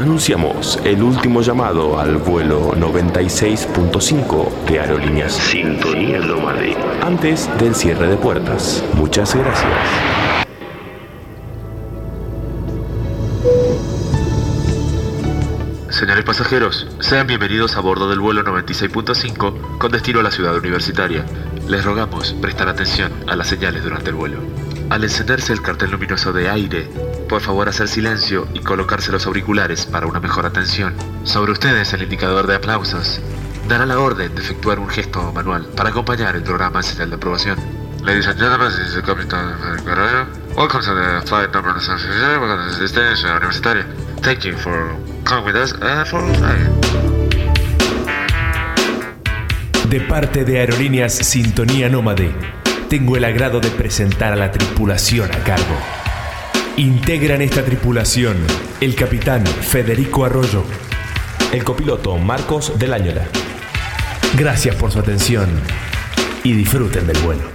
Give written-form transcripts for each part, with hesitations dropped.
Anunciamos el último llamado al vuelo 96.5 de Aerolíneas Sintonía Nómade antes del cierre de puertas. Muchas gracias. Señores pasajeros, sean bienvenidos a bordo del vuelo 96.5 con destino a la ciudad universitaria. Les rogamos prestar atención a las señales durante el vuelo. Al encenderse el cartel luminoso de aire, por favor hacer silencio y colocarse los auriculares para una mejor atención. Sobre ustedes el indicador de aplausos dará la orden de efectuar un gesto manual para acompañar el programa en señal de aprobación. Ladies and gentlemen, this is the Captain Guerrero. Welcome to the flight number 96, welcome to the destination universitaria. Thank you for coming with us for flying. De parte de Aerolíneas Sintonía Nómade, tengo el agrado de presentar a la tripulación a cargo. Integran esta tripulación el capitán Federico Arroyo, el copiloto Marcos del Áñola. Gracias por su atención y disfruten del vuelo.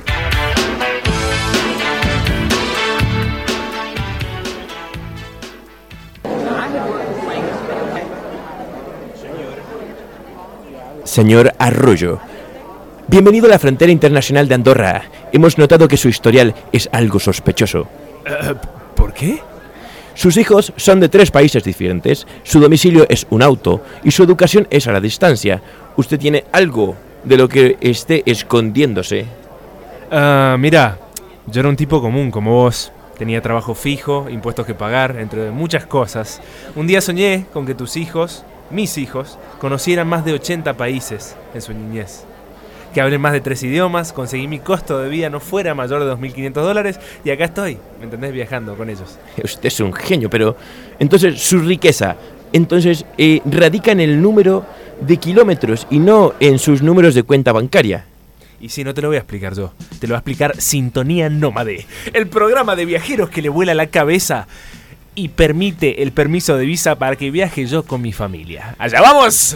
Señor Arroyo, bienvenido a la frontera internacional de Andorra. Hemos notado que su historial es algo sospechoso. ¿Por qué? Sus hijos son de 3 países diferentes, su domicilio es un auto y su educación es a la distancia. ¿Usted tiene algo de lo que esté escondiéndose? Mira, yo era un tipo común como vos. Tenía trabajo fijo, impuestos que pagar, entre muchas cosas. Un día soñé con que tus hijos, mis hijos, conocieran más de 80 países en su niñez. Que hablen más de 3 idiomas, conseguí mi costo de vida no fuera mayor de $2.500 y acá estoy, ¿me entendés? Viajando con ellos. Usted es un genio, pero entonces su riqueza, radica en el número de kilómetros y no en sus números de cuenta bancaria. Y si no te lo voy a explicar yo, te lo va a explicar Sintonía Nómade, el programa de viajeros que le vuela la cabeza y permite el permiso de visa para que viaje yo con mi familia. ¡Allá vamos!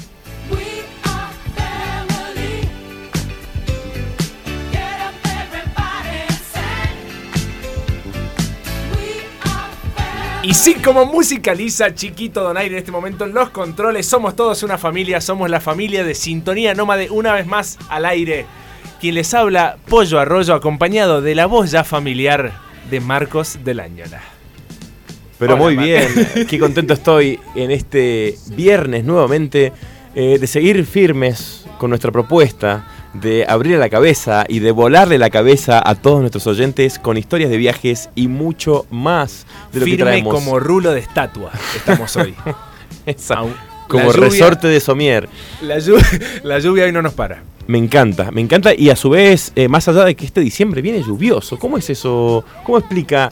Y sí, como musicaliza Chiquito Donaire en este momento en los controles, somos todos una familia, somos la familia de Sintonía Nómade, una vez más al aire. Quien les habla, Pollo Arroyo, acompañado de la voz ya familiar de Marcos del Áñola. Pero hola, muy bien, qué contento estoy en este viernes nuevamente de seguir firmes con nuestra propuesta de abrir la cabeza y de volarle la cabeza a todos nuestros oyentes con historias de viajes y mucho más de lo que traemos. Firme como rulo de estatua estamos hoy. Como resorte de somier. La lluvia hoy no nos para. Me encanta y a su vez, más allá de que este diciembre viene lluvioso, ¿cómo es eso? ¿Cómo explica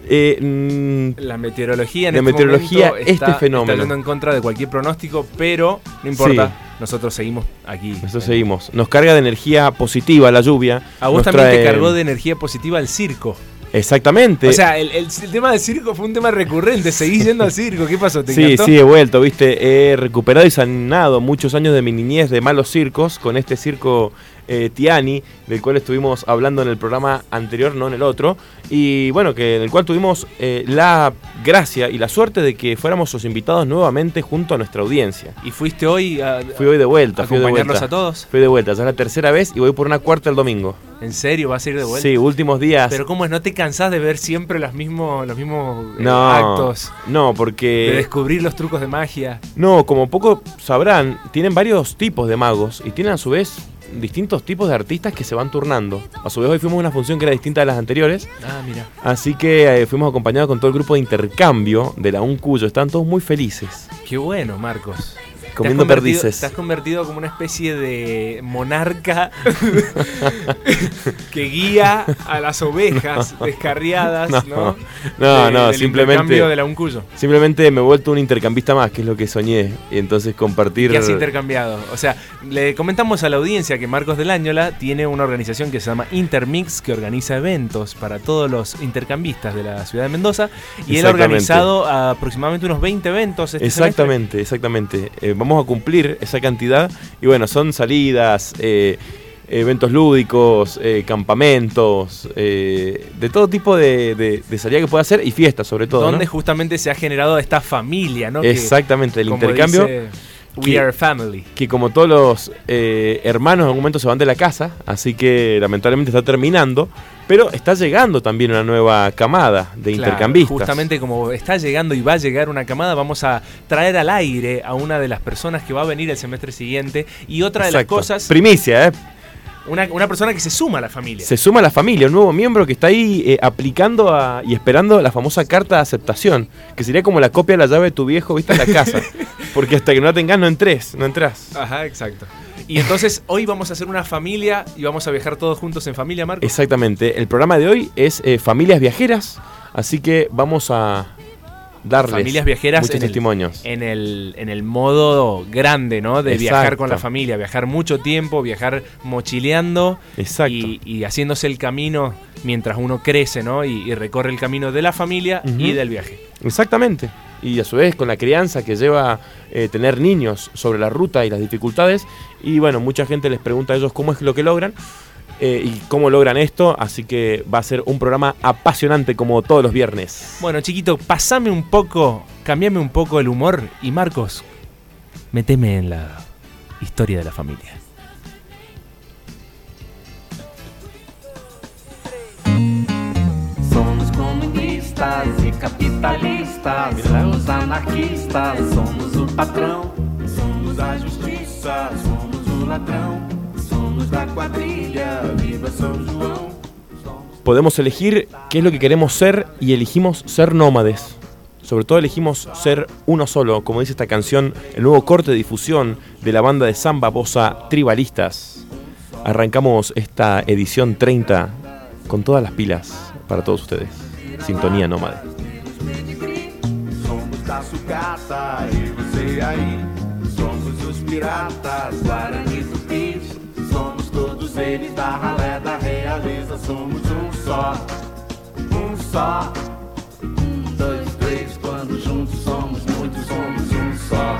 la meteorología en este fenómeno? Está yendo en contra de cualquier pronóstico, pero no importa. Sí. Nosotros seguimos aquí. Nosotros seguimos. Nos carga de energía positiva la lluvia. A vos también te cargó de energía positiva el circo. Exactamente. O sea, el tema del circo fue un tema recurrente. Seguís yendo al circo. ¿Qué pasó? ¿Te encantó? Sí, he vuelto, viste. He recuperado y sanado muchos años de mi niñez de malos circos con este circo Tiani, del cual estuvimos hablando en el programa anterior, no en el otro. Y bueno, en el cual tuvimos la gracia y la suerte de que fuéramos los invitados nuevamente junto a nuestra audiencia. ¿Y fuiste hoy? Fui hoy de vuelta. ¿A acompañarlos a todos? Fui de vuelta, ya es la tercera vez y voy por una cuarta el domingo. ¿En serio? ¿Vas a ir de vuelta? Sí, últimos días. Pero ¿cómo es? ¿No te cansás de ver siempre los mismos actos? No, porque... De descubrir los trucos de magia. No, como poco sabrán, tienen varios tipos de magos y tienen a su vez distintos tipos de artistas que se van turnando. A su vez hoy fuimos a una función que era distinta de las anteriores. Ah, mira. Así que fuimos acompañados con todo el grupo de intercambio de la UNCuyo. Estaban todos muy felices. Qué bueno, Marcos. Comiendo perdices. Te has convertido como una especie de monarca que guía a las ovejas descarriadas, ¿no? No, simplemente intercambio de la UNCuyo. Simplemente me he vuelto un intercambista más, que es lo que soñé. Y entonces compartir... ¿Qué has intercambiado? O sea, le comentamos a la audiencia que Marcos del Áñola tiene una organización que se llama Intermix, que organiza eventos para todos los intercambistas de la ciudad de Mendoza. Y él ha organizado aproximadamente unos 20 eventos este semestre. Exactamente. Vamos a cumplir esa cantidad y bueno, son salidas eventos lúdicos, campamentos, de todo tipo de salida que pueda hacer y fiestas sobre todo. Donde ¿no? justamente se ha generado esta familia, ¿no? Exactamente, el como intercambio. dice, We are family. Que como todos los hermanos en algún momento se van de la casa, así que lamentablemente está terminando, pero está llegando también una nueva camada de intercambistas. Justamente como está llegando y va a llegar una camada, vamos a traer al aire a una de las personas que va a venir el semestre siguiente. Y otra de las cosas... Primicia, Una persona que se suma a la familia. Se suma a la familia, un nuevo miembro que está ahí aplicando y esperando la famosa carta de aceptación, que sería como la copia de la llave de tu viejo, viste, en la casa. Porque hasta que no la tengas no entras. Ajá, exacto. Y entonces hoy vamos a hacer una familia y vamos a viajar todos juntos en familia, Marcos. Exactamente. El programa de hoy es Familias Viajeras, así que vamos a darles familias viajeras muchos testimonios. En el modo grande, ¿no? De viajar con la familia, viajar mucho tiempo, viajar mochileando. Exacto. Y haciéndose el camino mientras uno crece, ¿no? Y recorre el camino de la familia y del viaje. Exactamente. Y a su vez con la crianza que lleva tener niños sobre la ruta y las dificultades. Y bueno, mucha gente les pregunta a ellos cómo es lo que logran. Y cómo logran esto, así que va a ser un programa apasionante como todos los viernes. Bueno, chiquito, cambiame un poco el humor y Marcos, meteme en la historia de la familia. Somos comunistas e capitalistas, somos anarquistas, somos o patrão, somos a justiça, somos o ladrão. La cuadrilla, viva San Juan. Podemos elegir qué es lo que queremos ser y elegimos ser nómades. Sobre todo elegimos ser uno solo, como dice esta canción, el nuevo corte de difusión de la banda de samba bossa Tribalistas. Arrancamos esta edición 30 con todas las pilas para todos ustedes. Sintonía Nómade. Somos da sucata e você aí. Somos os piratas, Guarani Tupis. Somos todos eles da ralé da realeza. Somos um só. Dois, três, quando juntos somos muitos, somos um só.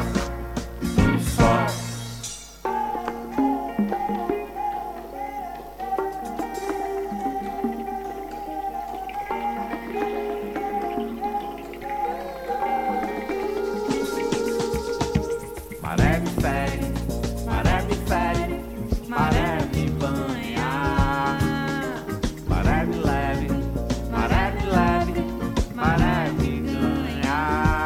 Maré me fere, maré me fere, maré me banha. Maré me leve, maré me leve, maré me ganha.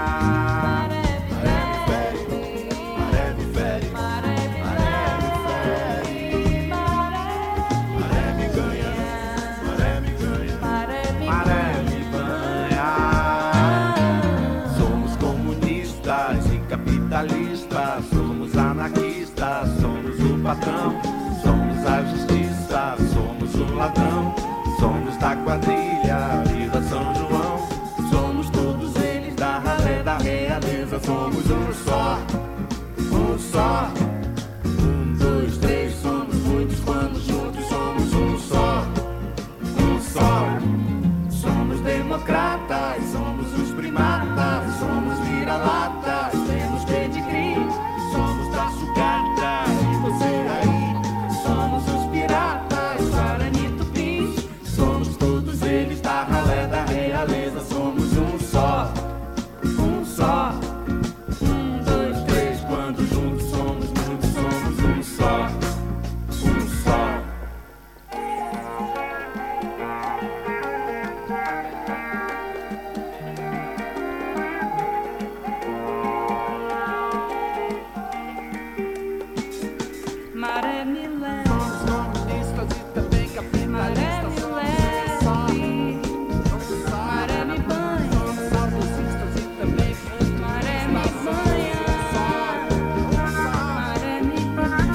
Maré me fere, maré me fere, maré me fere. Maré me ganha, maré me ganha, maré me banha. Somos comunistas e capitalistas, somos anarquistas, somos o patrão, somos a justiça, somos o ladrão, somos da quadrilha, viva São João, somos todos eles da ralé da realeza, somos um só, um só. Um, dois, três, somos muitos quando juntos somos um só, um só. Somos democratas, somos os primatas, somos vira-latas, temos pedigree, somos da sucata e você aí. Somos os piratas, Guarani Tupis, somos todos eles da ralé da realeza, somos um só, um só. Um, dois, três, quando juntos somos muitos, somos um só, um só. Maré me leve, Somos comunistas e também capitalistas, somos leve, maré me banha, somos saudosistas e também maré me banha, maré me banha,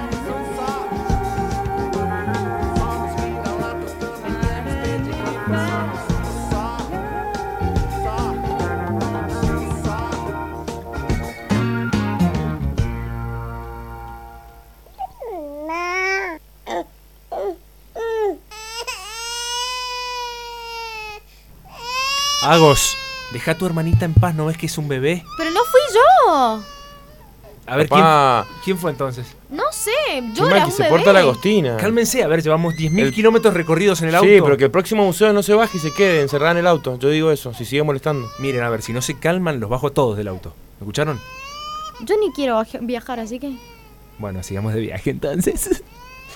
somos vira-latas, também temos pedigree, somos um só, Agos, deja a tu hermanita en paz, ¿no ves que es un bebé? Pero no fui yo. A ver, Papá. ¿quién fue entonces? No sé. sé, Qué llora mal un que se bebé. porta la Agostina. Cálmense, a ver, llevamos 10.000 El- kilómetros recorridos en el auto. Sí, pero que el próximo museo no se baje y se quede encerrada en el auto. Yo digo eso, si sigue molestando. Miren, a ver, si no se calman, los bajo a todos del auto. ¿Me escucharon? Yo ni quiero viajar, así que... Bueno, sigamos de viaje entonces.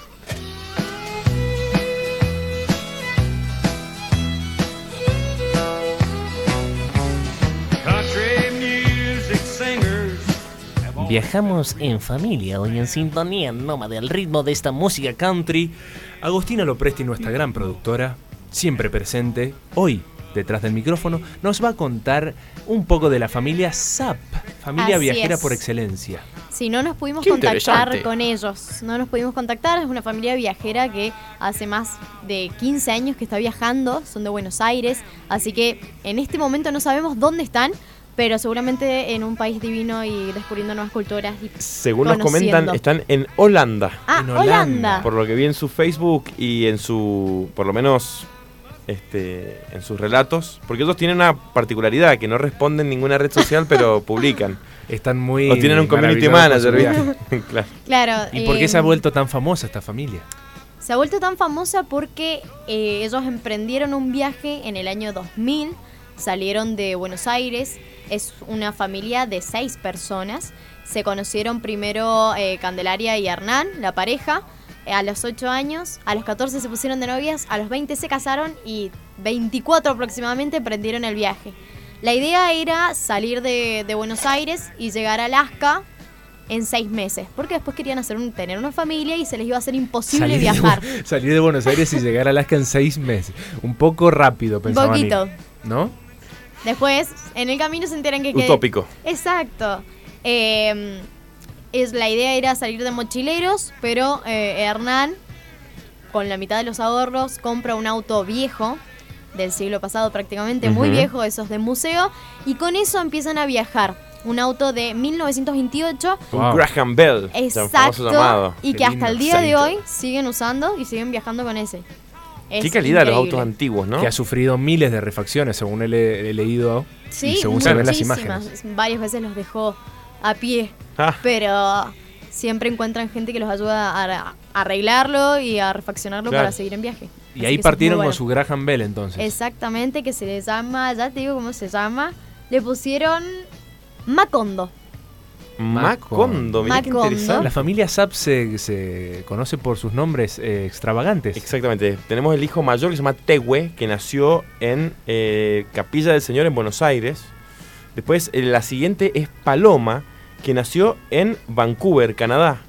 Viajamos en familia hoy en Sintonía Nómade al ritmo de esta música country. Agostina Lopresti, nuestra gran productora, siempre presente, hoy detrás del micrófono, nos va a contar un poco de la familia Zapp, familia Así viajera es. por excelencia. Si no nos pudimos Qué contactar interesante. con ellos, no nos pudimos contactar, es una familia viajera que hace más de 15 años que está viajando, son de Buenos Aires, así que en este momento no sabemos dónde están, pero seguramente en un país divino y descubriendo nuevas culturas. Y Según nos conociendo. comentan, están en Holanda. Ah, en Holanda. Holanda. Por lo que vi en su Facebook y en su, por lo menos, en sus relatos. Porque ellos tienen una particularidad, que no responden en ninguna red social, pero publican. Están muy... O tienen un community maravillados con manager, su ¿viste? viaje. Claro. Claro. ¿Y por qué se ha vuelto tan famosa esta familia? Se ha vuelto tan famosa porque ellos emprendieron un viaje en el año 2000, salieron de Buenos Aires, es una familia de 6 personas, se conocieron primero Candelaria y Hernán, la pareja, a los 8 años, a los 14 se pusieron de novias, a los 20 se casaron y 24 aproximadamente emprendieron el viaje. La idea era salir de Buenos Aires y llegar a Alaska en 6 meses, porque después querían tener una familia y se les iba a hacer imposible viajar. Salir de Buenos Aires y llegar a Alaska en 6 meses. Un poco rápido, Un pensaban. poquito. ¿No? Después, en el camino se enteran que... Utópico. Exacto. La idea era salir de mochileros, pero Hernán, con la mitad de los ahorros, compra un auto viejo, del siglo pasado prácticamente, muy Ujú. viejo, esos de museo, y con eso empiezan a viajar. Un auto de 1928, Un Wow. Graham Bell. el famoso exacto, llamado. y Qué que hasta el día de lindo. hoy siguen usando y siguen viajando con ese. Es Qué calidad los increíble. autos antiguos, ¿no? Que ha sufrido miles de refacciones, según he leído. Sí, y según se ven las muchísimas. imágenes. Varias veces los dejó a pie, Ah, pero siempre encuentran gente que los ayuda a arreglarlo y a refaccionarlo Claro. para seguir en viaje. Y Así ahí que eso es partieron muy con bueno. su Graham Bell entonces. Exactamente, que se le llama, ya te digo cómo se llama, le pusieron Macondo. Macondo, mirá qué Macondo. interesante. La familia Zapp se conoce por sus nombres extravagantes. Exactamente. Tenemos el hijo mayor que se llama Tehue, que nació en Capilla del Señor en Buenos Aires. Después la siguiente es Paloma, que nació en Vancouver, Canadá.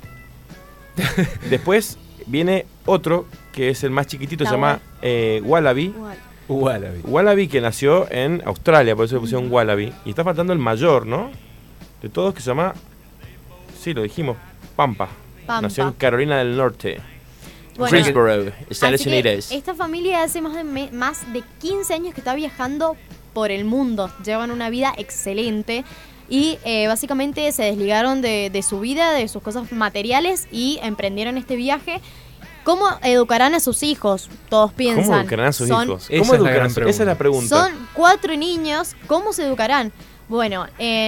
Después viene otro, que es el más chiquitito, se llama Wallaby. Wallaby. Wallaby, que nació en Australia, por eso le pusieron Wallaby. Y está faltando el mayor, ¿no? De todos, que se llama... Sí, lo dijimos. Pampa. Pampa. Nació en Carolina del Norte. Bueno, Greensboro, Estados así que Unidos. esta familia hace más de 15 años que está viajando por el mundo. Llevan una vida excelente y básicamente se desligaron de su vida, de sus cosas materiales y emprendieron este viaje. ¿Cómo educarán a sus hijos? Todos piensan. ¿Cómo educarán a sus hijos? Esa ¿Cómo es la educarán? gran Esa pregunta. es la pregunta. Son 4 niños, ¿cómo se educarán? Bueno,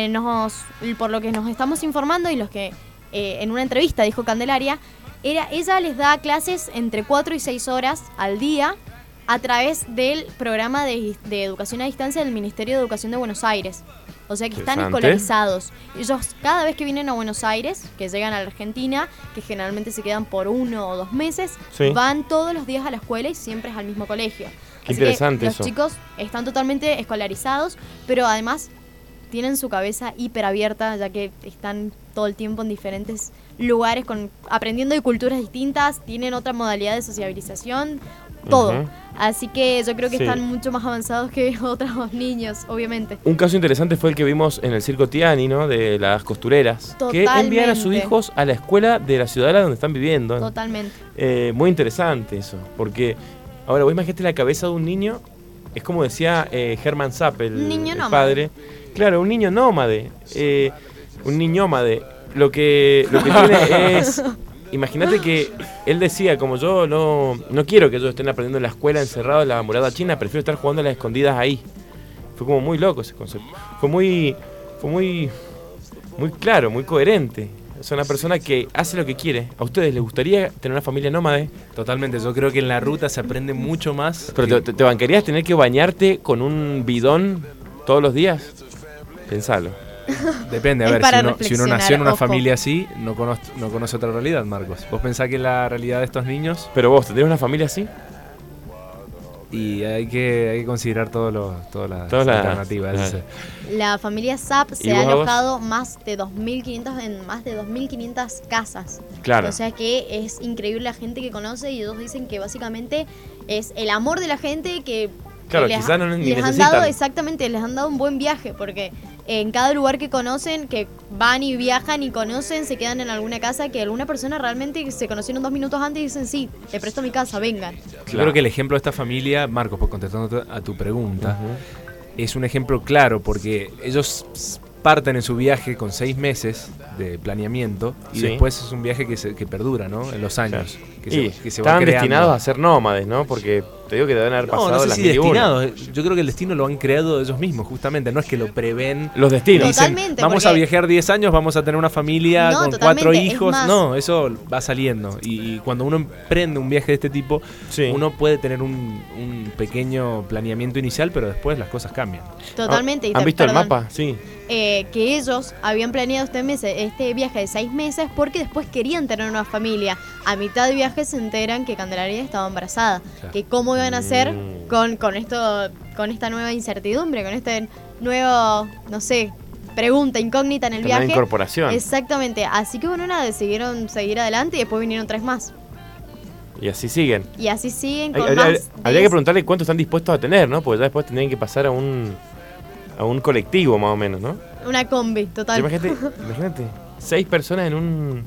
por lo que nos estamos informando y los que en una entrevista dijo Candelaria, ella les da clases entre 4 y 6 horas al día a través del programa de educación a distancia del Ministerio de Educación de Buenos Aires. O sea que están Interesante. escolarizados. Ellos cada vez que vienen a Buenos Aires, que llegan a la Argentina, que generalmente se quedan por 1 o 2 meses, Sí. van todos los días a la escuela y siempre es al mismo colegio. Qué Así interesante que los eso. chicos están totalmente escolarizados, pero además tienen su cabeza hiper abierta, ya que están todo el tiempo en diferentes lugares aprendiendo de culturas distintas, tienen otra modalidad de sociabilización, todo. Ujú. Así que yo creo que Sí. están mucho más avanzados que otros niños, obviamente. Un caso interesante fue el que vimos en el Circo Tiani, ¿no? De las costureras. Que envían a sus Totalmente. hijos a la escuela de la ciudadela donde están viviendo. Totalmente. Muy interesante eso. Porque, ahora, vos imagínate la cabeza de un niño. Es como decía Hermann Zapp, Un niño el nómade. padre. Claro, un niño nómade. Un niñómade. Lo que tiene es... Imagínate que él decía, como yo no quiero que ellos estén aprendiendo en la escuela encerrados en la muralla china, prefiero estar jugando a las escondidas ahí. Fue como muy loco ese concepto. Fue muy claro, muy coherente. Es una persona que hace lo que quiere. ¿A ustedes les gustaría tener una familia nómade? Totalmente, yo creo que en la ruta se aprende mucho más. ¿Pero te bancarías tener que bañarte con un bidón todos los días? Pensalo. Depende, a Es ver, para si uno reflexionar, nació en una ojo. familia así, no conoce otra realidad, Marcos. ¿Vos pensás que la realidad de estos niños? Pero vos, ¿tendrías una familia así? Y hay que considerar todas las alternativas. claro. ese. La familia Zapp ¿Y se ha vos, Agos? alojado más de 2.500 en más de 2.500 casas. Claro. O sea que es increíble la gente que conoce y ellos dicen que básicamente es el amor de la gente que Claro, les, quizás no ni les han necesitan. dado exactamente, les han dado un buen viaje porque en cada lugar que conocen, que van y viajan y conocen, se quedan en alguna casa que alguna persona realmente se conocieron 2 minutos antes y dicen sí, te presto mi casa, vengan. Yo creo que el ejemplo de esta familia, Marcos, por contestando a tu pregunta, es un ejemplo claro porque ellos parten en su viaje con 6 meses de planeamiento y Sí. después es un viaje que perdura, ¿no? En los años. Que Y se va estaban creando. destinados a ser nómades, ¿no? Porque te digo que deben haber pasado No sé las si mil y una. destinados. Yo creo que el destino lo han creado ellos mismos, justamente. No es que lo prevén. Los destinos. Dicen, Totalmente, vamos porque- a viajar 10 años, vamos a tener una familia No, con totalmente, 4 es hijos. más- No, eso va saliendo. Y cuando uno emprende un viaje de este tipo, Sí. uno puede tener un pequeño planeamiento inicial, pero después las cosas cambian. Totalmente. y ¿Han visto el perdón, mapa? Sí. que ellos habían planeado este viaje de 6 meses porque después querían tener una familia. A mitad de viaje se enteran que Candelaria estaba embarazada. Claro. Que cómo iban a hacer con esta nueva incertidumbre, con este nuevo, no sé, pregunta incógnita en el Tener viaje. incorporación. Exactamente. Así que bueno, nada, decidieron seguir adelante y después vinieron 3 más. Y así siguen. Y así siguen con Habría más. habría que preguntarle cuánto están dispuestos a tener, ¿no? Porque ya después tendrían que pasar a un colectivo, más o menos, ¿no? Una combi, total. Imagínate, 6 personas en un...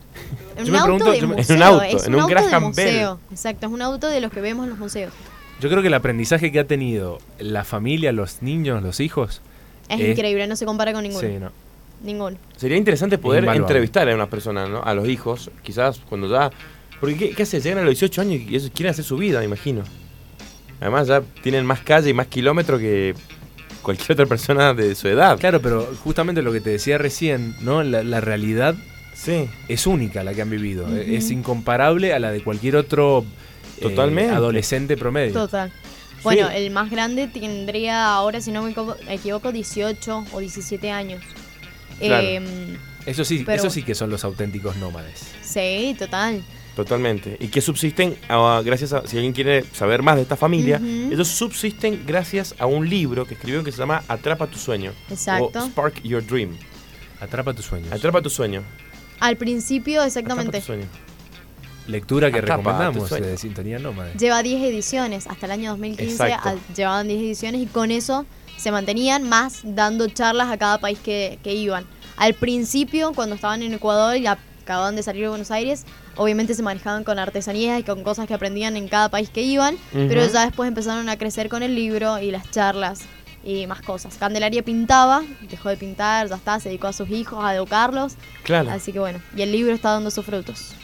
En Yo un me auto pregunto- de yo me- museo. en un auto, es en un un auto de Graham museo. Exacto, es un auto de los que vemos en los museos. Yo creo que el aprendizaje que ha tenido la familia, los niños, los hijos. Es increíble, no se compara con ninguno. Sí, no. Ninguno. Sería interesante poder Invaluable. entrevistar a unas personas, ¿no? A los hijos, quizás cuando ya... Porque ¿qué hacen? Llegan a los 18 años y ellos quieren hacer su vida, me imagino. Además ya tienen más calle y más kilómetros que cualquier otra persona de su edad. Claro, pero justamente lo que te decía recién, ¿no? La realidad Sí. es única la que han vivido. Es incomparable a la de cualquier otro Totalmente. adolescente promedio. Total. Bueno, el más grande tendría ahora, si no me equivoco, 18 o 17 años. Claro. Eso sí, Pero- eso sí que son los auténticos nómades. Sí, total. Totalmente. Y que subsisten, gracias a, si alguien quiere saber más de esta familia, Ujú. ellos subsisten gracias a un libro que escribieron que se llama Atrapa tu sueño. Exacto. O Spark Your Dream. Atrapa tus sueños. Atrapa tu sueño. Al principio, Atrapa exactamente. tu sueño. Lectura que Atrapa recomendamos tu sueño. de Sintonía Nómade. Lleva 10 ediciones. Hasta el año 2015 Exacto. llevaban 10 ediciones y con eso se mantenían más dando charlas a cada país que iban. Al principio, cuando estaban en Ecuador y acababan de salir de Buenos Aires, obviamente se manejaban con artesanías y con cosas que aprendían en cada país que iban, pero ya después empezaron a crecer con el libro y las charlas y más cosas. Candelaria pintaba, dejó de pintar, ya está, se dedicó a sus hijos, a educarlos. Claro. Así que bueno, y el libro está dando sus frutos.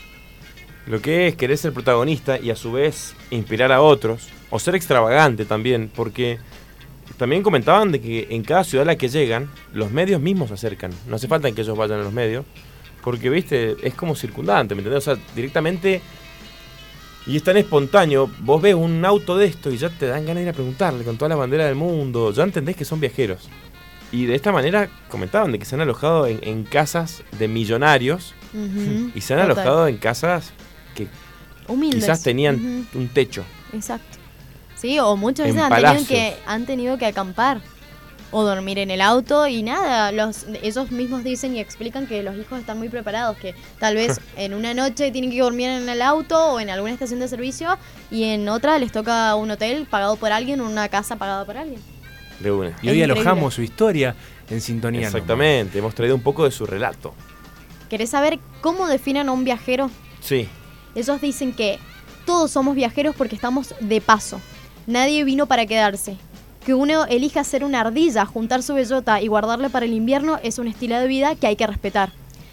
Lo que es querer ser protagonista y a su vez inspirar a otros, o ser extravagante también, porque también comentaban de que en cada ciudad a la que llegan, los medios mismos se acercan. No hace falta que ellos vayan a los medios, porque, viste, es como circundante, ¿me entendés? O sea, directamente, y es tan espontáneo, vos ves un auto de esto y ya te dan ganas de ir a preguntarle con toda la bandera del mundo, ya entendés que son viajeros. Y de esta manera comentaban de que se han alojado en casas de millonarios Ujú, y se han total. alojado en casas que Humildes. quizás tenían Ujú, un techo. exacto. Sí, o muchas En veces palacios. han tenido que acampar o dormir en el auto y nada, ellos mismos dicen y explican que los hijos están muy preparados, que tal vez en una noche tienen que dormir en el auto o en alguna estación de servicio y en otra les toca un hotel pagado por alguien o una casa pagada por alguien. De una. Y hoy increíble. alojamos su historia en Sintonía Nómade. Exactamente, hemos traído un poco de su relato. ¿Querés saber cómo definen a un viajero? Sí, Ellos dicen que todos somos viajeros porque estamos de paso. Nadie vino para quedarse. Que uno elija ser una ardilla, juntar su bellota y guardarla para el invierno es un estilo de vida que hay que respetar.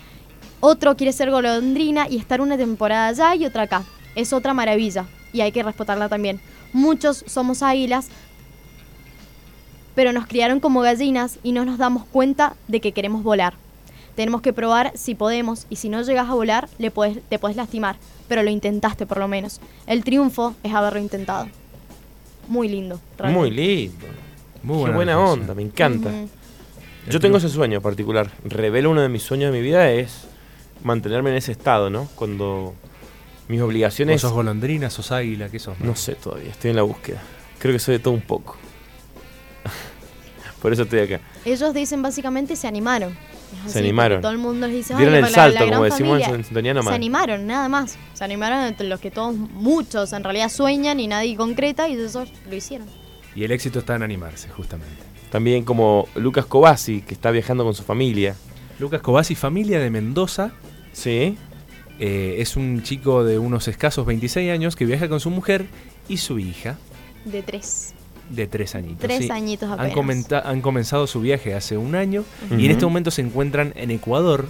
Otro quiere ser golondrina y estar una temporada allá y otra acá. Es otra maravilla y hay que respetarla también. Muchos somos águilas, pero nos criaron como gallinas y no nos damos cuenta de que queremos volar. Tenemos que probar si podemos, y si no llegas a volar, te podés lastimar, pero lo intentaste por lo menos. El triunfo es haberlo intentado. Muy lindo. Muy lindo. Muy Qué buena reflexión. onda, me encanta. Ujú. Yo tengo ese sueño particular. Revelo uno de mis sueños de mi vida es mantenerme en ese estado, ¿no? Cuando mis ¿Vos obligaciones... sos golondrina, sos águila? ¿Qué sos? No sé todavía, estoy en la búsqueda. Creo que soy de todo un poco. Por eso estoy acá. Ellos dicen básicamente se animaron. Es Se así, animaron. Todo el mundo les dice, Dieron "Ay, el la salto, gran como decimos familia". en Sintonía Nómada. Se animaron, nada más. Se animaron entre los que todos, muchos en realidad sueñan y nadie concreta, y esos lo hicieron. Y el éxito está en animarse, justamente. También como Lucas Cobasi, que está viajando con su familia. Lucas Cobasi, familia de Mendoza. Sí. Es un chico de unos escasos 26 años que viaja con su mujer y su hija De 3. de 3 añitos. 3 sí. añitos Han, apenas. han comenzado su viaje hace un año Ujú. y en este momento se encuentran en Ecuador,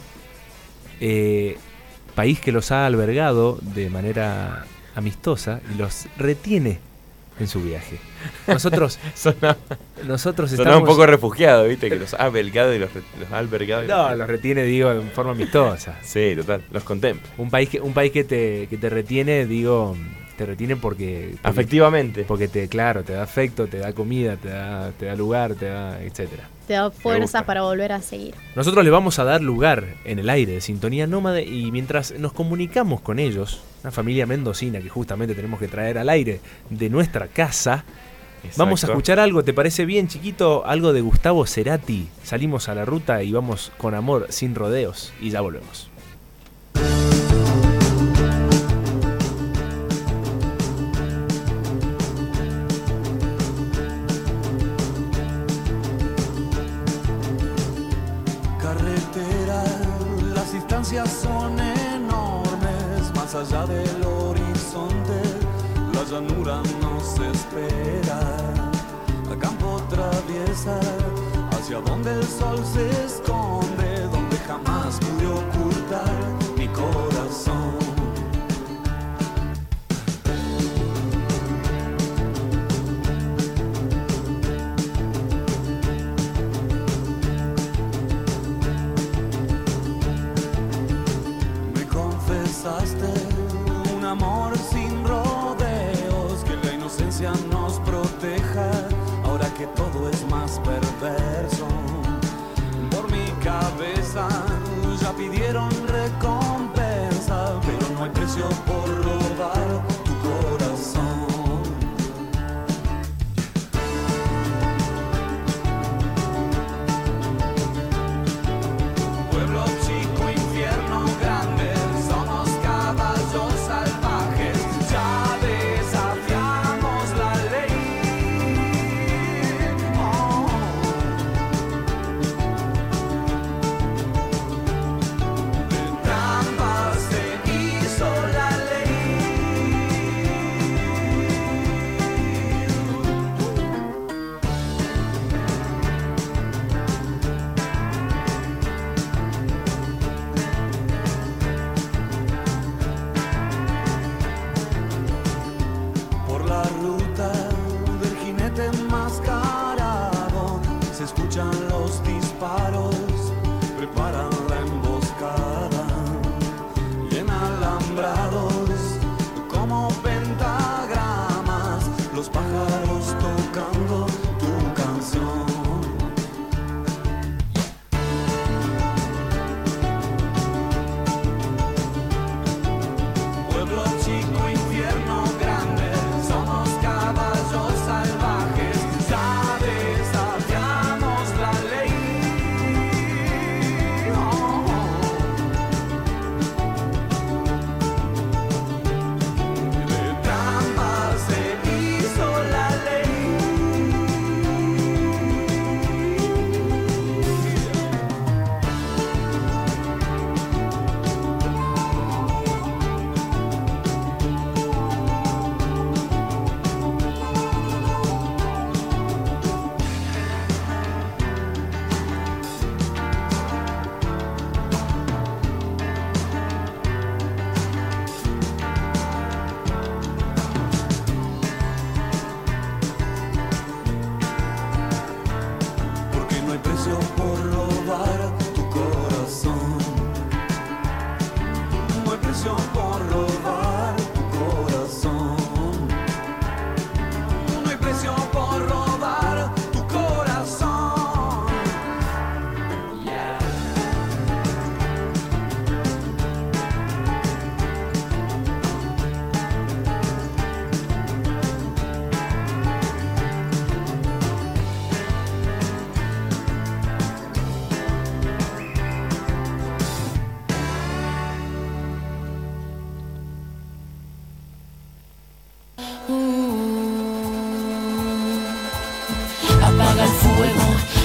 país que los ha albergado de manera amistosa y los retiene en su viaje. Nosotros Sonaba estamos... un poco refugiado, ¿viste? Que los ha albergado y los ha albergado. y No, los retiene, digo, en forma amistosa. Sí, total, los contempla. Un país que te retiene, digo, te retiene porque Afectivamente. Porque te da afecto, te da comida, te da lugar, te da etcétera. Te da fuerzas gusta. para volver a seguir. Nosotros le vamos a dar lugar en el aire de Sintonía Nómade y mientras nos comunicamos con ellos, una familia mendocina que justamente tenemos que traer al aire de nuestra casa, vamos a Exacto. escuchar algo, ¿te parece bien, chiquito? Algo de Gustavo Cerati. Salimos a la ruta y vamos con amor, sin rodeos, y ya volvemos. Carretera, las distancias son enormes, más allá del horizonte, la llanura nos espera. A campo traviesa, hacia donde el sol se esconde, donde jamás pude ocultar mi corazón. Me confesaste un amor sin rodeos, que la inocencia nos proteja, ahora que todo es más perverso. Por mi cabeza ya pidieron recompensa, pero no hay precio por robar tu corazón. Pueblo chico, infierno grande, somos caballos salvajes, ya desafiamos la ley. Oh. De trampas se hizo la ley.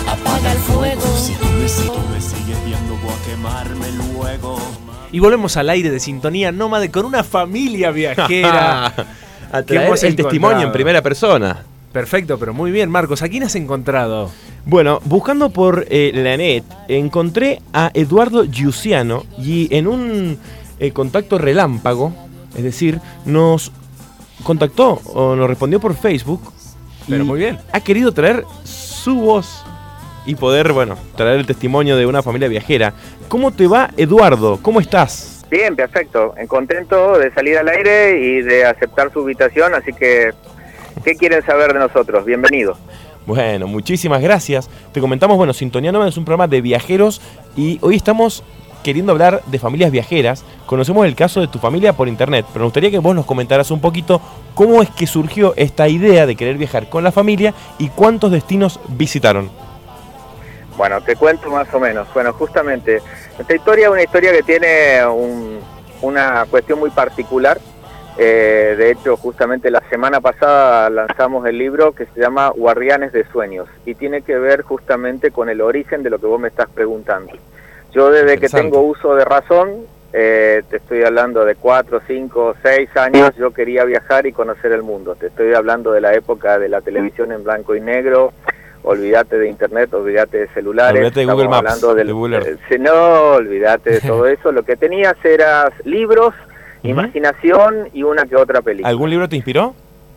apaga el fuego. Si tú me sigues viendo, voy a quemarme luego. Y volvemos al aire de Sintonía Nómade con una familia viajera. A ¿Qué traer hemos el testimonio encontrado? en primera persona. Perfecto, pero muy bien, Marcos. ¿A quién has encontrado? Bueno, buscando por la net, encontré a Eduardo Giussiano y en un contacto relámpago, es decir, nos contactó o nos respondió por Facebook. Pero y muy bien. Ha querido traer su voz y poder, bueno, traer el testimonio de una familia viajera. ¿Cómo te va, Eduardo? ¿Cómo estás? Bien, perfecto. Contento de salir al aire y de aceptar su invitación, así que, ¿qué quieren saber de nosotros? Bienvenidos. Bueno, muchísimas gracias. Te comentamos, bueno, Sintonía Nómade es un programa de viajeros y hoy estamos queriendo hablar de familias viajeras. Conocemos el caso de tu familia por internet, pero me gustaría que vos nos comentaras un poquito cómo es que surgió esta idea de querer viajar con la familia y cuántos destinos visitaron. Bueno, te cuento más o menos. Bueno, justamente, esta historia es una historia que tiene una cuestión muy particular. De hecho, justamente la semana pasada lanzamos el libro que se llama Guardianes de Sueños y tiene que ver justamente con el origen de lo que vos me estás preguntando. Yo desde que tengo uso de razón, te estoy hablando de 4, 5, 6 años, yo quería viajar y conocer el mundo. Te estoy hablando de la época de la televisión en blanco y negro. Olvídate de internet, olvídate de celulares. Olvídate de Google Maps, de Google Earth. No, olvídate de todo eso. Lo que tenías eran libros, imaginación y una que otra película. ¿Algún libro te inspiró?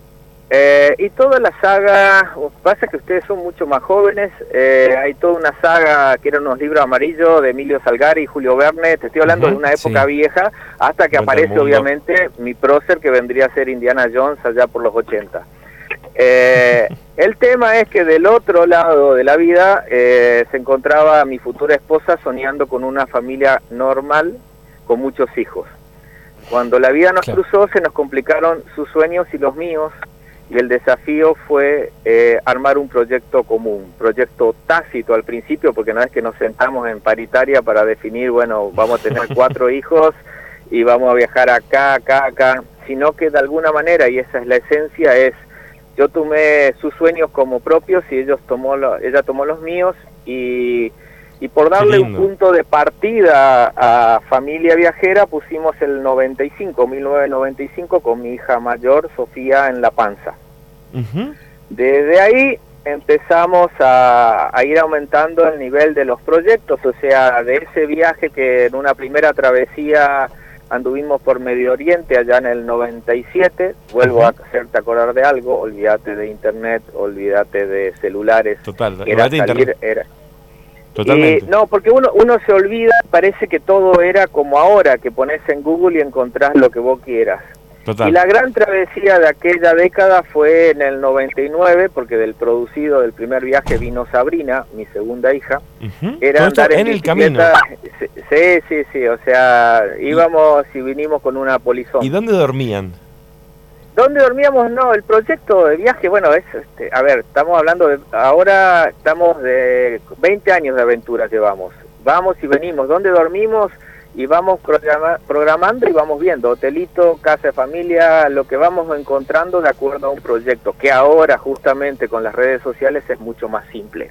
Y toda la saga, pasa que ustedes son mucho más jóvenes, hay toda una saga que eran unos libros amarillos de Emilio Salgari y Julio Verne, te estoy hablando de una época vieja, hasta que aparece obviamente mi prócer que vendría a ser Indiana Jones allá por los 80. El tema es que del otro lado de la vida se encontraba mi futura esposa soñando con una familia normal con muchos hijos. Cuando la vida nos cruzó se nos complicaron sus sueños y los míos y el desafío fue armar un proyecto común, proyecto tácito al principio, porque no es que nos sentamos en paritaria para definir, bueno, vamos a tener 4 hijos y vamos a viajar acá, sino que de alguna manera, y esa es la esencia, es yo tomé sus sueños como propios y ella tomó los míos y por darle un punto de partida a familia viajera pusimos el 1995 con mi hija mayor Sofía en la panza. Desde ahí empezamos a ir aumentando el nivel de los proyectos, o sea, de ese viaje que en una primera travesía anduvimos por Medio Oriente allá en el 97, vuelvo a hacerte acordar de algo, olvídate de internet, olvídate de celulares. Total, era olvídate de salir, internet. Totalmente. No, porque uno se olvida, parece que todo era como ahora, que pones en Google y encontrás lo que vos quieras. Total. Y la gran travesía de aquella década fue en el 99, porque del producido del primer viaje vino Sabrina, mi segunda hija. Era andar en el camino. Sí, o sea, íbamos y vinimos con una polizón. ¿Y dónde dormían? ¿Dónde dormíamos? No, el proyecto de viaje, bueno, es, a ver, estamos hablando de, ahora estamos de 20 años de aventura llevamos. Vamos y venimos, ¿dónde dormimos? Y vamos programando y vamos viendo, hotelito, casa de familia, lo que vamos encontrando de acuerdo a un proyecto, que ahora justamente con las redes sociales es mucho más simple.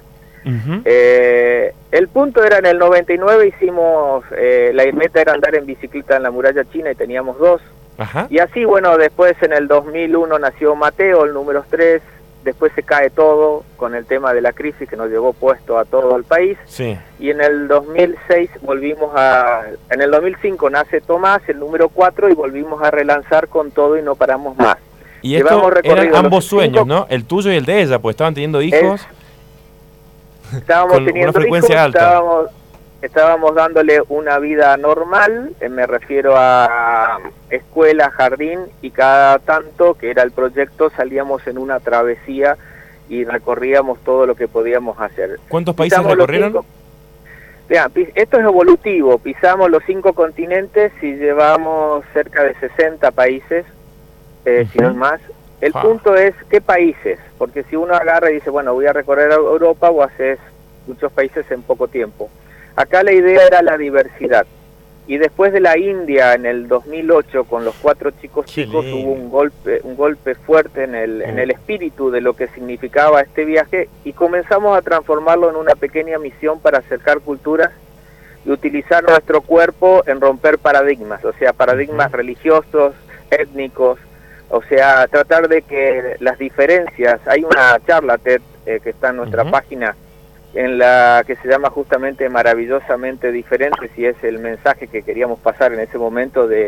El punto era en el 99 hicimos, la meta era andar en bicicleta en la muralla china y teníamos 2. Y así, bueno, después en el 2001 nació Mateo, el número 3, después se cae todo con el tema de la crisis que nos llevó puesto a todo el país. Y en el 2006 en el 2005 nace Tomás, el número 4, y volvimos a relanzar con todo y no paramos más. Y esto eran ambos sueños, ¿no? El tuyo y el de ella, pues estaban teniendo hijos. Estábamos con teniendo una frecuencia hijos, alta. Estábamos dándole una vida normal, me refiero a escuela, jardín, y cada tanto, que era el proyecto, salíamos en una travesía y recorríamos todo lo que podíamos hacer. ¿Cuántos países recorrieron? Vean, esto es evolutivo, pisamos los 5 continentes y llevamos cerca de 60 países, si no es más. El punto es, ¿qué países? Porque si uno agarra y dice, bueno, voy a recorrer Europa, o haces muchos países en poco tiempo. Acá la idea era la diversidad. Y después de la India en el 2008 con los 4 chicos hubo un golpe fuerte en el espíritu de lo que significaba este viaje, y comenzamos a transformarlo en una pequeña misión para acercar culturas y utilizar nuestro cuerpo en romper paradigmas, o sea, paradigmas religiosos, étnicos, o sea, tratar de que las diferencias, hay una charla TED que está en nuestra página, en la que se llama justamente Maravillosamente Diferentes, y es el mensaje que queríamos pasar en ese momento de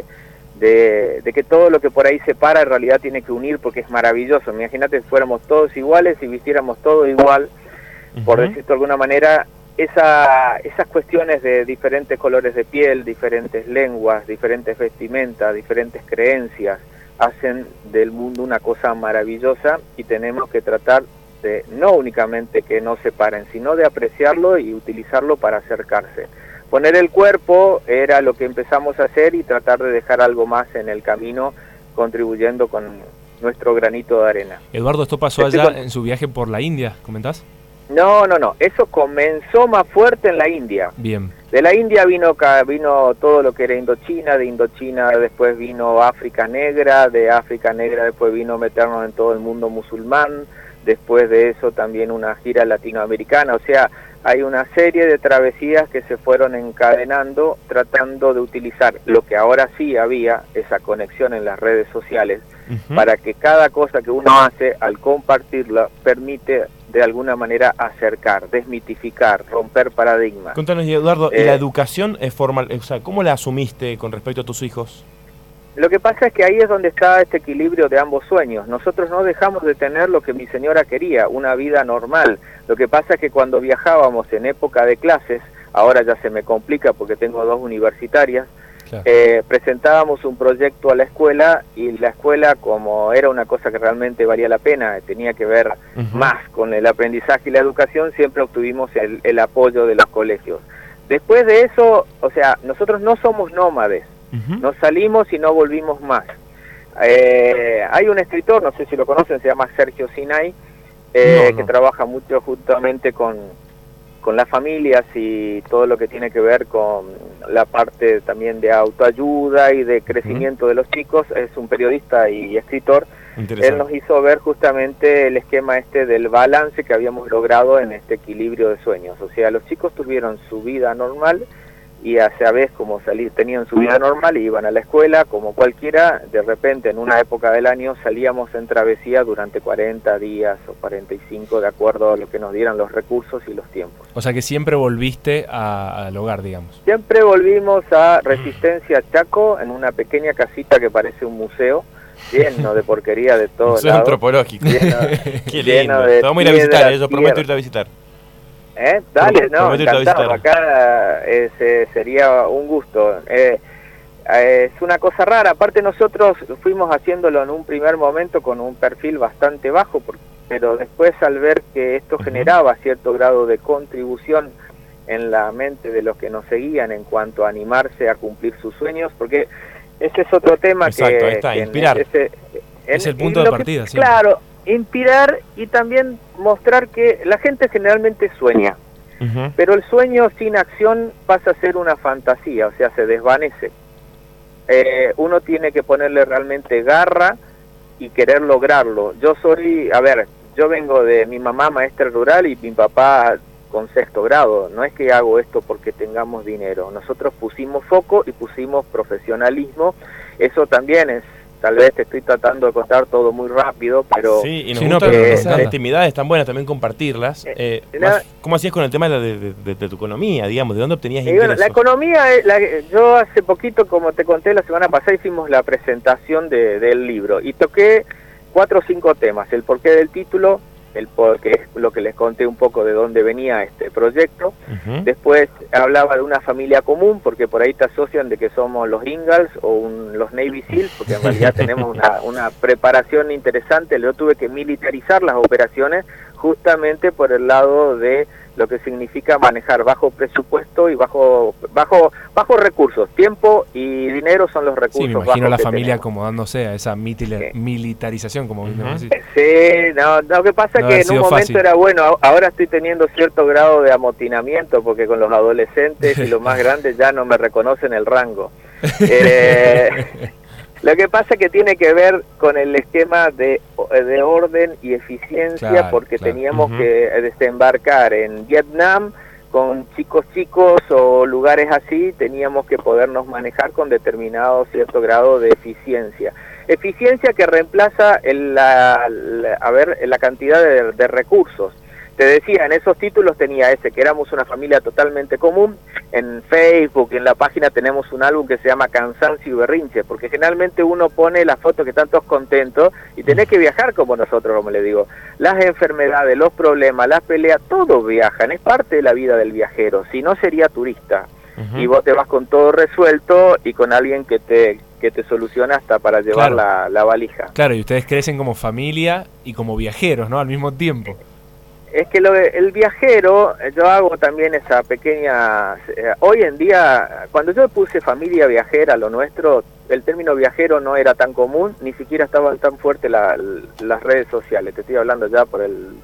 que todo lo que por ahí separa en realidad tiene que unir, porque es maravilloso. Imagínate si fuéramos todos iguales y vistiéramos todo igual, por decirlo de alguna manera. Esas cuestiones de diferentes colores de piel, diferentes lenguas, diferentes vestimentas, diferentes creencias, hacen del mundo una cosa maravillosa, y tenemos que tratar de no únicamente que no separen, sino de apreciarlo y utilizarlo para acercarse. Poner el cuerpo era lo que empezamos a hacer, y tratar de dejar algo más en el camino, contribuyendo con nuestro granito de arena. Eduardo, ¿esto pasó allá en su viaje por la India, comentás? No, eso comenzó más fuerte en la India. Bien. De la India vino todo lo que era Indochina, de Indochina después vino África Negra, de África Negra después vino meternos en todo el mundo musulmán, después de eso también una gira latinoamericana, o sea, hay una serie de travesías que se fueron encadenando, tratando de utilizar lo que ahora sí había, esa conexión en las redes sociales, para que cada cosa que uno hace, al compartirla, permite de alguna manera acercar, desmitificar, romper paradigmas. Contanos, Eduardo, ¿y la educación es formal? O sea, ¿cómo la asumiste con respecto a tus hijos? Lo que pasa es que ahí es donde está este equilibrio de ambos sueños. Nosotros no dejamos de tener lo que mi señora quería, una vida normal. Lo que pasa es que cuando viajábamos en época de clases, ahora ya se me complica porque tengo 2 universitarias, claro. Presentábamos un proyecto a la escuela, y la escuela, como era una cosa que realmente valía la pena, tenía que ver más con el aprendizaje y la educación, siempre obtuvimos el apoyo de los colegios. Después de eso, o sea, nosotros no somos nómades. Nos salimos y no volvimos más. Hay un escritor, no sé si lo conocen, se llama Sergio Sinai, que trabaja mucho justamente con las familias y todo lo que tiene que ver con la parte también de autoayuda y de crecimiento de los chicos. Es un periodista y escritor. Él nos hizo ver justamente el esquema del balance que habíamos logrado en este equilibrio de sueños. O sea, los chicos tuvieron su vida normal, y a esa vez como tenían su vida normal y iban a la escuela como cualquiera. De repente en una época del año salíamos en travesía durante 40 días o 45, de acuerdo a lo que nos dieran los recursos y los tiempos. O sea que siempre volviste al hogar, digamos. Siempre volvimos a Resistencia Chaco, en una pequeña casita que parece un museo, lleno de porquería de todos lados. Antropológico. Qué lindo. Vamos a ir a visitar, yo prometo irte a visitar. Dale, no, encantado. Acá sería un gusto. Es una cosa rara. Aparte, nosotros fuimos haciéndolo en un primer momento con un perfil bastante bajo, pero después, al ver que esto generaba cierto grado de contribución en la mente de los que nos seguían en cuanto a animarse a cumplir sus sueños, porque ese es otro tema. Exacto, que ahí está, inspirar. Es el punto de partida, sí. Claro, inspirar, y también mostrar que la gente generalmente sueña, pero el sueño sin acción pasa a ser una fantasía, o sea, se desvanece. Uno tiene que ponerle realmente garra y querer lograrlo. Yo vengo de mi mamá maestra rural y mi papá con 6º grado. No es que hago esto porque tengamos dinero. Nosotros pusimos foco y pusimos profesionalismo. Eso también es, tal vez te estoy tratando de contar todo muy rápido, pero... Sí, y nos gusta las intimidades tan buenas también compartirlas. ¿Cómo hacías con el tema de tu economía, digamos? ¿De dónde obtenías ingresos? Bueno, la economía, yo hace poquito, como te conté la semana pasada, hicimos la presentación del libro, y toqué 4 o 5 temas. El porqué del título, el porqué es lo que les conté un poco de dónde venía este proyecto. Después hablaba de una familia común, porque por ahí te asocian de que somos los Ingalls o los Navy SEALs, porque en realidad tenemos una preparación interesante. Yo tuve que militarizar las operaciones justamente por el lado de lo que significa manejar bajo presupuesto y bajo recursos. Tiempo y dinero son los recursos. Sí, me imagino bajos la que familia tenemos. acomodándose a esa militarización, como bien decís. Sí, no, lo que pasa No es que ha en un sido momento fácil. era bueno, ahora estoy teniendo cierto grado de amotinamiento porque con los adolescentes y los más grandes ya no me reconocen el rango. Lo que pasa es que tiene que ver con el esquema de orden y eficiencia, Claro, porque claro. teníamos que desembarcar en Vietnam con chicos o lugares así, teníamos que podernos manejar con determinado cierto grado de eficiencia. Eficiencia que reemplaza la cantidad de recursos. Te decía, en esos títulos tenía ese, que éramos una familia totalmente común. En Facebook, en la página tenemos un álbum que se llama Cansancio y Berrinche, porque generalmente uno pone la foto que están todos contentos y tenés que viajar como nosotros, como le digo. Las enfermedades, los problemas, las peleas, todos viajan, es parte de la vida del viajero, si no sería turista. Y vos te vas con todo resuelto y con alguien que te soluciona hasta para llevar la valija. Claro, y ustedes crecen como familia y como viajeros, ¿no? Al mismo tiempo. Es que el viajero, yo hago también esa pequeña... hoy en día, cuando yo puse familia viajera, lo nuestro, el término viajero no era tan común, ni siquiera estaban tan fuertes las redes sociales. Te estoy hablando ya por el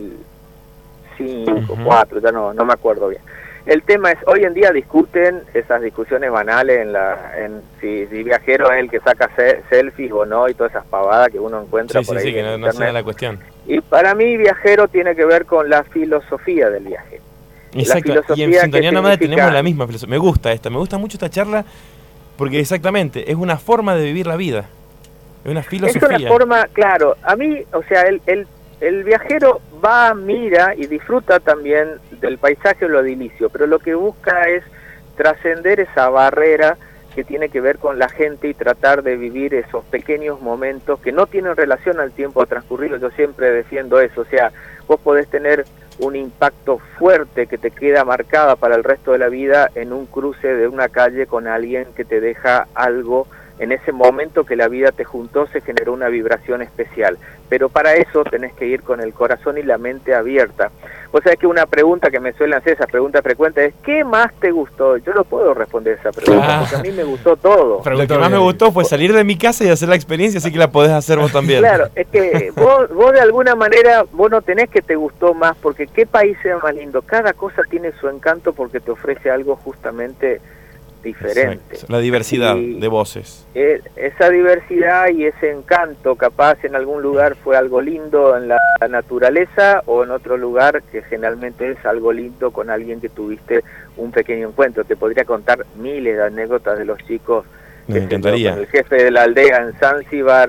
2005, 2004, ya no me acuerdo bien. El tema es, hoy en día discuten esas discusiones banales en si viajero es el que saca selfies o no y todas esas pavadas que uno encuentra por ahí Sí, que en no sea internet. la cuestión. Y para mí viajero tiene que ver con la filosofía del viaje. Exacto, y en Sintonía Nómade tenemos la misma filosofía. Me gusta mucho esta charla porque exactamente, es una forma de vivir la vida. Es una filosofía. Es una forma, claro, a mí, o sea, el viajero va, mira y disfruta también del paisaje o lo edilicio, pero lo que busca es trascender esa barrera que tiene que ver con la gente y tratar de vivir esos pequeños momentos que no tienen relación al tiempo transcurrido. Yo siempre defiendo eso, o sea, vos podés tener un impacto fuerte que te queda marcada para el resto de la vida en un cruce de una calle con alguien que te deja algo. En ese momento que la vida te juntó se generó una vibración especial, pero para eso tenés que ir con el corazón y la mente abierta. Vos sabés que una pregunta que me suelen hacer, esa pregunta frecuente es ¿qué más te gustó? Yo no puedo responder esa pregunta, porque a mí me gustó todo. Lo que más me gustó fue salir de mi casa y hacer la experiencia, así que la podés hacer vos también. Claro, es que vos de alguna manera, vos no tenés que te gustó más, porque qué país sea más lindo. Cada cosa tiene su encanto porque te ofrece algo justamente diferente. Exacto. La diversidad de voces. Esa diversidad y ese encanto, capaz en algún lugar fue algo lindo en la naturaleza o en otro lugar que generalmente es algo lindo con alguien que tuviste un pequeño encuentro. Te podría contar miles de anécdotas de los chicos. Me encantaría. Con el jefe de la aldea en Zanzíbar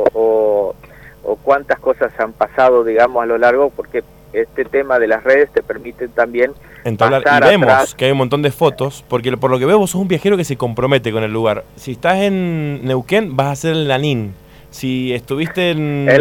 o cuántas cosas han pasado, digamos, a lo largo, porque este tema de las redes te permite también entablar, y vemos que hay un montón de fotos, porque por lo que veo vos sos un viajero que se compromete con el lugar. Si estás en Neuquén, vas a hacer el Lanín. Si estuviste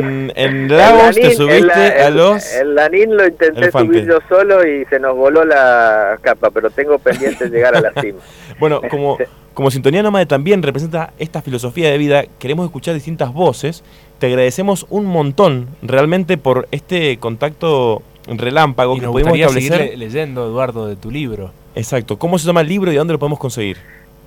en Lagos, te subiste a los... El Lanín lo intenté subir yo solo y se nos voló la capa, pero tengo pendiente llegar a la cima. Bueno, como Sintonía Nómade también representa esta filosofía de vida, queremos escuchar distintas voces. Te agradecemos un montón realmente por este contacto relámpago y que nos pudimos gustaría establecer. seguir leyendo, Eduardo, de tu libro. Exacto. ¿Cómo se llama el libro y dónde lo podemos conseguir?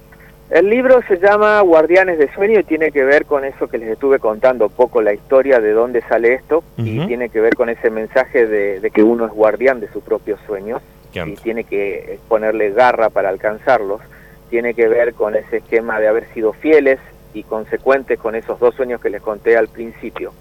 El libro se llama Guardianes de Sueño y tiene que ver con eso que les estuve contando poco, la historia de dónde sale esto, y tiene que ver con ese mensaje de que uno es guardián de sus propios sueños y tiene que ponerle garra para alcanzarlos. Tiene que ver con ese esquema de haber sido fieles y consecuentes con esos dos sueños que les conté al principio.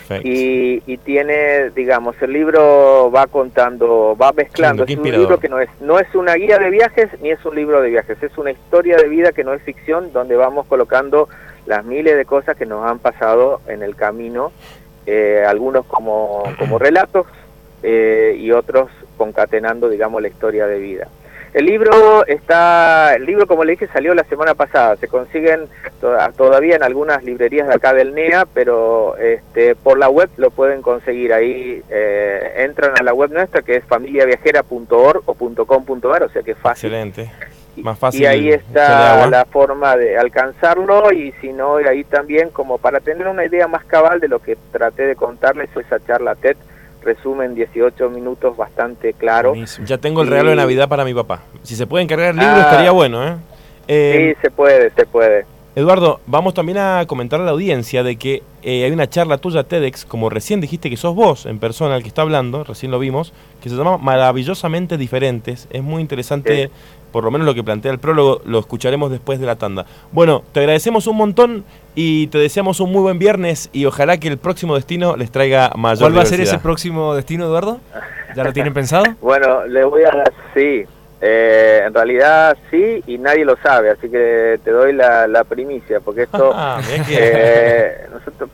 Y tiene, digamos, el libro va contando, va mezclando, es un libro que no es una guía de viajes ni es un libro de viajes, es una historia de vida que no es ficción, donde vamos colocando las miles de cosas que nos han pasado en el camino, algunos como relatos y otros concatenando, digamos, la historia de vida. El libro, como le dije, salió la semana pasada. Se consiguen todavía en algunas librerías de acá del NEA, pero por la web lo pueden conseguir. Ahí entran a la web nuestra, que es familiaviajera.org o .com.ar, o sea que es fácil. Excelente. Más fácil. Y ahí está la forma de alcanzarlo, y si no, ahí también, como para tener una idea más cabal de lo que traté de contarles, esa charla TED resumen 18 minutos bastante claro. Buenísimo. Ya tengo el regalo de Navidad para mi papá. Si se puede encargar el libro estaría bueno, ¿eh? Sí, se puede. Eduardo, vamos también a comentar a la audiencia de que hay una charla tuya TEDx, como recién dijiste que sos vos en persona el que está hablando, recién lo vimos, que se llama Maravillosamente Diferentes. Es muy interesante, por lo menos lo que plantea el prólogo, lo escucharemos después de la tanda. Bueno, te agradecemos un montón y te deseamos un muy buen viernes y ojalá que el próximo destino les traiga mayor ¿Cuál va a ser diversidad. ese próximo destino, Eduardo? ¿Ya lo tienen pensado? Bueno, le voy a dar sí. En realidad sí, y nadie lo sabe, así que te doy la primicia, porque esto nosotros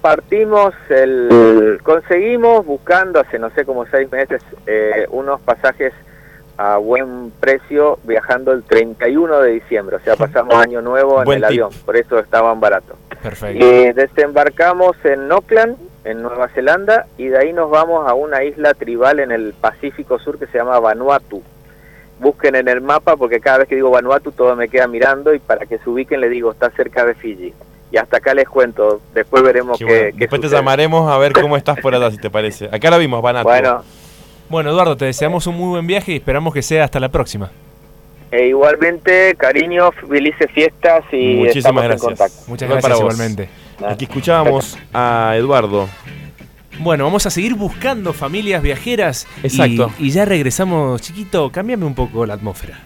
conseguimos buscando hace no sé como 6 meses unos pasajes a buen precio viajando el 31 de diciembre, o sea, pasamos Año Nuevo en el avión, por eso estaban baratos. Perfecto. Y desembarcamos en Auckland, en Nueva Zelanda, y de ahí nos vamos a una isla tribal en el Pacífico Sur que se llama Vanuatu. Busquen en el mapa porque cada vez que digo Vanuatu todo me queda mirando y para que se ubiquen les digo, está cerca de Fiji. Y hasta acá les cuento, después veremos qué Después te sucede. llamaremos a ver cómo estás por allá, si te parece. Acá la vimos, Vanuatu. Bueno, Eduardo, te deseamos un muy buen viaje y esperamos que sea hasta la próxima. Igualmente, cariños, felices fiestas y muchísimas estamos gracias. en contacto. Muchas Igual gracias para vos. igualmente. Aquí escuchábamos a Eduardo. Bueno, vamos a seguir buscando familias viajeras. Exacto. Y ya regresamos, chiquito, cámbiame un poco la atmósfera.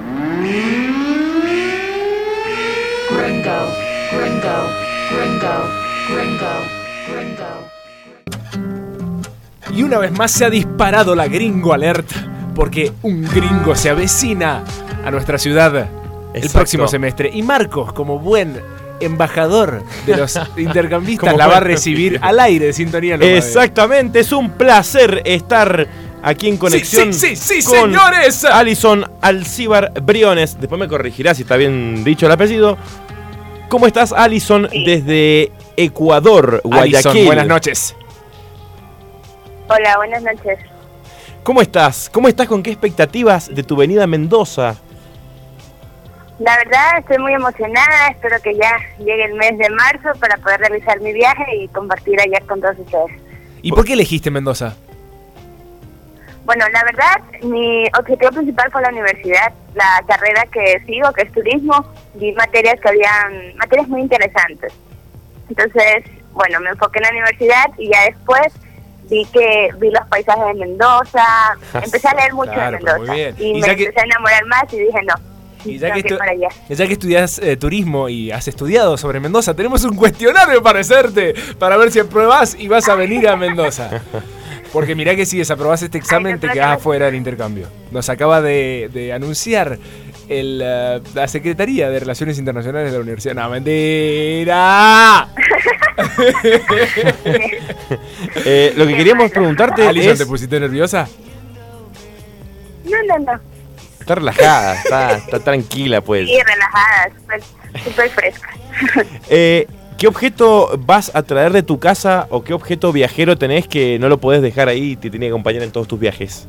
Gringo, gringo, gringo, gringo, gringo. Y una vez más se ha disparado la Gringo Alert, porque un gringo se avecina a nuestra ciudad el Exacto. próximo semestre. Y Marcos, como buen embajador de los intercambistas, Como la va a buen- recibir al aire de Sintonía Nómade. Exactamente, es un placer estar aquí en conexión sí, con señores. Alison Alcíbar Briones. Después me corregirá si está bien dicho el apellido. ¿Cómo estás, Alison, desde Ecuador, Guayaquil? Alison, buenas noches. Hola, buenas noches. ¿Cómo estás? ¿Cómo estás? ¿Con qué expectativas de tu venida a Mendoza? La verdad estoy muy emocionada, espero que ya llegue el mes de marzo para poder realizar mi viaje y compartir allá con todos ustedes. ¿Y por qué elegiste Mendoza? Bueno, la verdad, mi objetivo principal fue la universidad, la carrera que sigo, que es turismo, vi materias muy interesantes. Entonces, bueno, me enfoqué en la universidad y ya después vi los paisajes de Mendoza, empecé a leer mucho Claro, de pero Mendoza muy bien. y Y me ya que- empecé a enamorar más y dije no. Y ya tengo que, que ir para allá. ya que estudias turismo y has estudiado sobre Mendoza, tenemos un cuestionario para hacerte, para ver si apruebas y vas a venir a Mendoza. Porque mirá que si desaprobás este examen te quedás afuera del intercambio. Nos acaba de anunciar la Secretaría de Relaciones Internacionales de la Universidad. ¡No, mentira! Lo que queríamos preguntarte Alison, es... ¿te pusiste nerviosa? No. Está relajada, está tranquila, pues. Sí, relajada, súper fresca. ¿Qué objeto vas a traer de tu casa o qué objeto viajero tenés que no lo podés dejar ahí y te tiene que acompañar en todos tus viajes?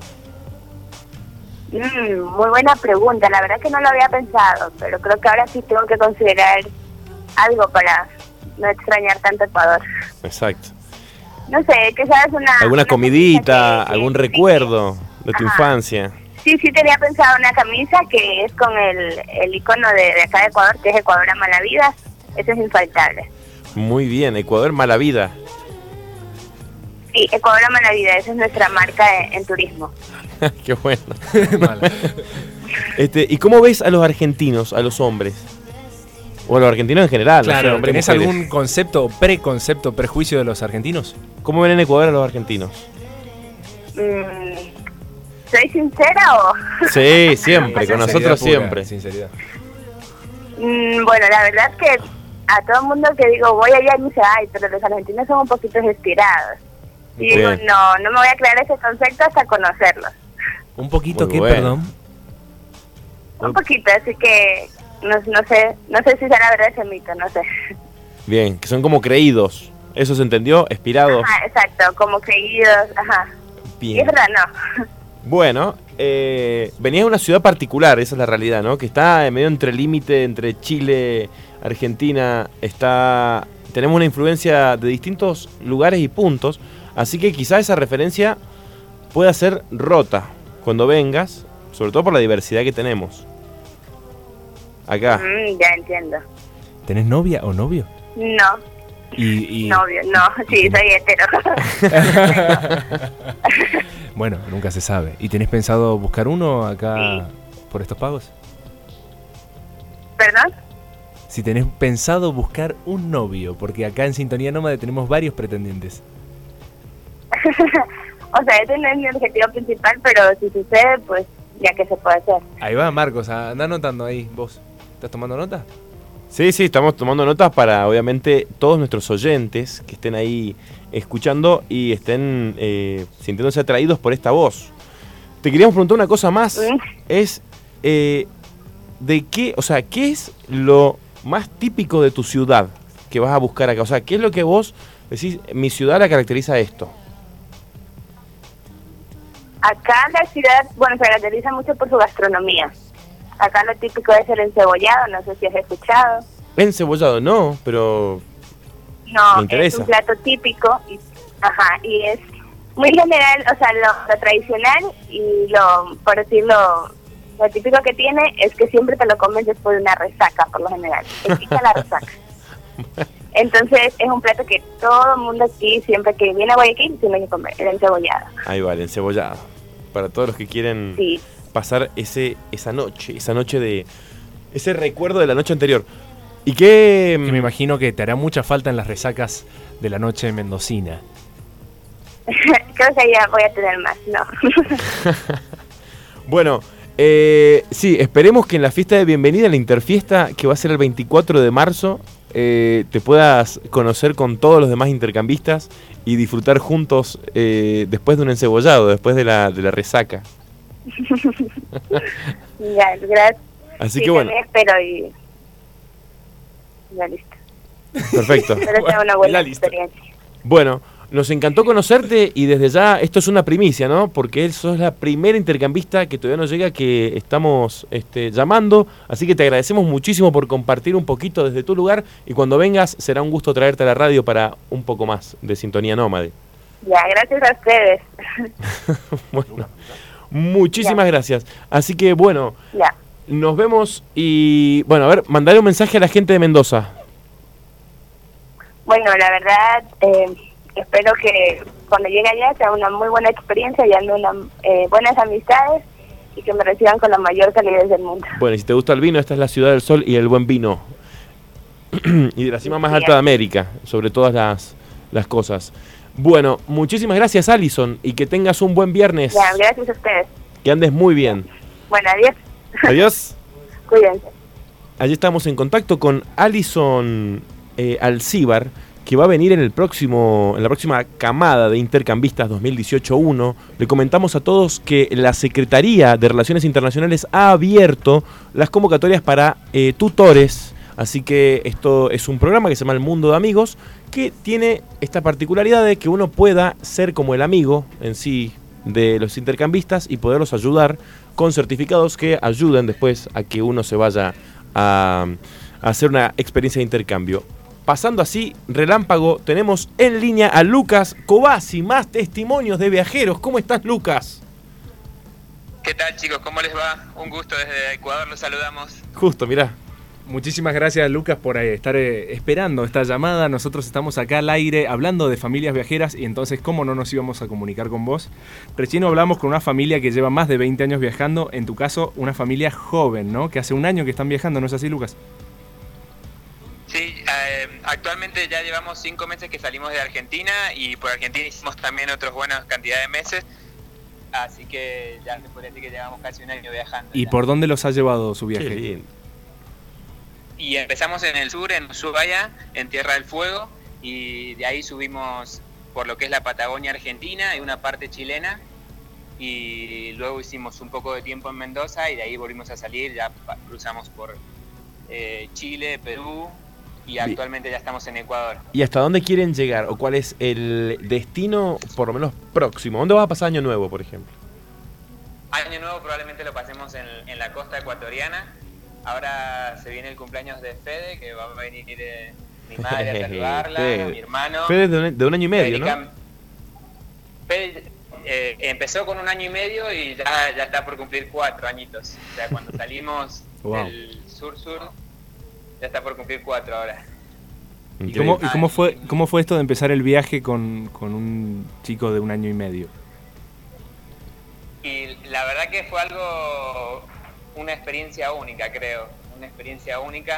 Muy buena pregunta, la verdad que no lo había pensado, pero creo que ahora sí tengo que considerar algo para no extrañar tanto Ecuador. Exacto. No sé, quizás ¿Alguna una comidita, camisa algún sí, recuerdo de tu Ajá. infancia? Sí, tenía pensado una camisa que es con el icono de acá de Ecuador, que es Ecuador ama la vida. Eso es infaltable. Muy bien, Ecuador mala vida. Sí, Ecuador ama la vida, esa es nuestra marca en turismo. Qué bueno. ¿Y cómo ves a los argentinos, a los hombres? O a los argentinos en general. Claro, no sé, hombres y ¿tenés mujeres. algún concepto, preconcepto, prejuicio de los argentinos? ¿Cómo ven en Ecuador a los argentinos? ¿Soy sincera o...? Sí, siempre, con nosotros Pura, siempre. Sinceridad. Bueno, la verdad es que a todo el mundo que digo voy allá me dice, ay, pero los argentinos son un poquito estirados. Y digo, Bien. no me voy a crear ese concepto hasta conocerlos. ¿Un poquito Muy qué, bueno. perdón? Un poquito, así que no sé si será verdad ese mito, no sé. Bien, que son como creídos. ¿Eso se entendió? ¿Expirados? Ajá, exacto, como creídos, ajá. Y Bien. es verdad, no. Bueno, venías de una ciudad particular, esa es la realidad, ¿no? Que está medio entre límite entre Chile, Argentina, tenemos una influencia de distintos lugares y puntos, así que quizá esa referencia pueda ser rota cuando vengas, sobre todo por la diversidad que tenemos. Acá. Ya entiendo. ¿Tenés novia o novio? No. Y Novio, no. Sí, soy hetero. Bueno, nunca se sabe. ¿Y tenés pensado buscar uno acá por estos pagos? ¿Perdón? Si tenés pensado buscar un novio, porque acá en Sintonía Nómade tenemos varios pretendientes. O sea, ese no es mi objetivo principal, pero si sucede, pues ya que se puede hacer. Ahí va, Marcos, anda anotando ahí, vos. ¿Estás tomando nota? Sí, estamos tomando notas para, obviamente, todos nuestros oyentes que estén ahí escuchando y estén sintiéndose atraídos por esta voz. Te queríamos preguntar una cosa más. Es, ¿de qué, o sea, qué es lo más típico de tu ciudad que vas a buscar acá? O sea, ¿qué es lo que vos decís, mi ciudad la caracteriza esto? Acá la ciudad, bueno, se caracteriza mucho por su gastronomía. Acá lo típico es el encebollado, no sé si has escuchado. Encebollado no, pero no, me interesa. Es un plato típico y es muy general, o sea, lo tradicional y por decirlo, lo típico que tiene es que siempre te lo comes después de una resaca, por lo general. Te quita la resaca. Entonces es un plato que todo el mundo aquí, siempre que viene a Guayaquil, tiene que comer, el encebollado. Ahí va, el encebollado. Para todos los que quieren pasar esa noche de ese recuerdo de la noche anterior. Y que me imagino que te hará mucha falta en las resacas de la noche mendocina. Creo que ya voy a tener más, ¿no? Bueno, sí, esperemos que en la fiesta de bienvenida, la Interfiesta, que va a ser el 24 de marzo, te puedas conocer con todos los demás intercambistas y disfrutar juntos después de un encebollado, después de la resaca. Ya, gracias. Así que bueno. Espero y ya listo. Perfecto. Pero sea una buena experiencia. Bueno, nos encantó conocerte y desde ya esto es una primicia, ¿no? Porque sos la primera intercambista que todavía no llega, que estamos llamando. Así que te agradecemos muchísimo por compartir un poquito desde tu lugar y cuando vengas será un gusto traerte a la radio para un poco más de Sintonía Nómade. Ya, gracias a ustedes. Bueno, muchísimas gracias. Así que bueno, nos vemos y bueno, a ver, mandale un mensaje a la gente de Mendoza. Bueno, la verdad, espero que cuando llegue allá sea una muy buena experiencia y ande buenas amistades y que me reciban con la mayor calidez del mundo. Bueno, y si te gusta el vino, esta es la ciudad del sol y el buen vino. Y de la cima más alta de América, sobre todas las cosas. Bueno, muchísimas gracias, Alison, y que tengas un buen viernes. Ya, gracias a ustedes. Que andes muy bien. Bueno, adiós. Adiós. Cuídense. Allí estamos en contacto con Alison Alcíbar, que va a venir en la próxima camada de intercambistas 2018-1. Le comentamos a todos que la Secretaría de Relaciones Internacionales ha abierto las convocatorias para tutores. Así que esto es un programa que se llama El Mundo de Amigos, que tiene esta particularidad de que uno pueda ser como el amigo en sí de los intercambistas y poderlos ayudar con certificados que ayuden después a que uno se vaya a hacer una experiencia de intercambio. Pasando así, relámpago, tenemos en línea a Lucas Cobasi, más testimonios de viajeros. ¿Cómo estás, Lucas? ¿Qué tal, chicos? ¿Cómo les va? Un gusto, desde Ecuador los saludamos. Justo, mirá. Muchísimas gracias, Lucas, por estar esperando esta llamada. Nosotros estamos acá al aire hablando de familias viajeras y entonces, ¿cómo no nos íbamos a comunicar con vos? Recién hablamos con una familia que lleva más de 20 años viajando. En tu caso, una familia joven, ¿no? Que hace un año que están viajando, ¿no es así, Lucas? Sí, actualmente ya llevamos 5 meses que salimos de Argentina y por Argentina hicimos también otras buenas cantidades de meses. Así que ya se puede decir que llevamos casi un año viajando. ¿Y por dónde los ha llevado su viaje? Qué bien. Y empezamos en el sur, en Ushuaia, en Tierra del Fuego, y de ahí subimos por lo que es la Patagonia Argentina y una parte chilena, y luego hicimos un poco de tiempo en Mendoza y de ahí volvimos a salir, ya cruzamos por Chile, Perú y actualmente ya estamos en Ecuador. ¿Y hasta dónde quieren llegar o cuál es el destino por lo menos próximo? ¿Dónde vas a pasar Año Nuevo, por ejemplo? Año Nuevo probablemente lo pasemos en la costa ecuatoriana. Ahora se viene el cumpleaños de Fede, que va a venir mi madre a saludarla, mi hermano. Fede de un año y medio, ¿no? Fede, Empezó con 1 año y medio y ya está por cumplir 4 añitos. O sea, cuando salimos del sur, ya está por cumplir 4 ahora. ¿Y cómo fue esto de empezar el viaje con un chico de 1 año y medio? Y la verdad que fue una experiencia única, creo. Una experiencia única.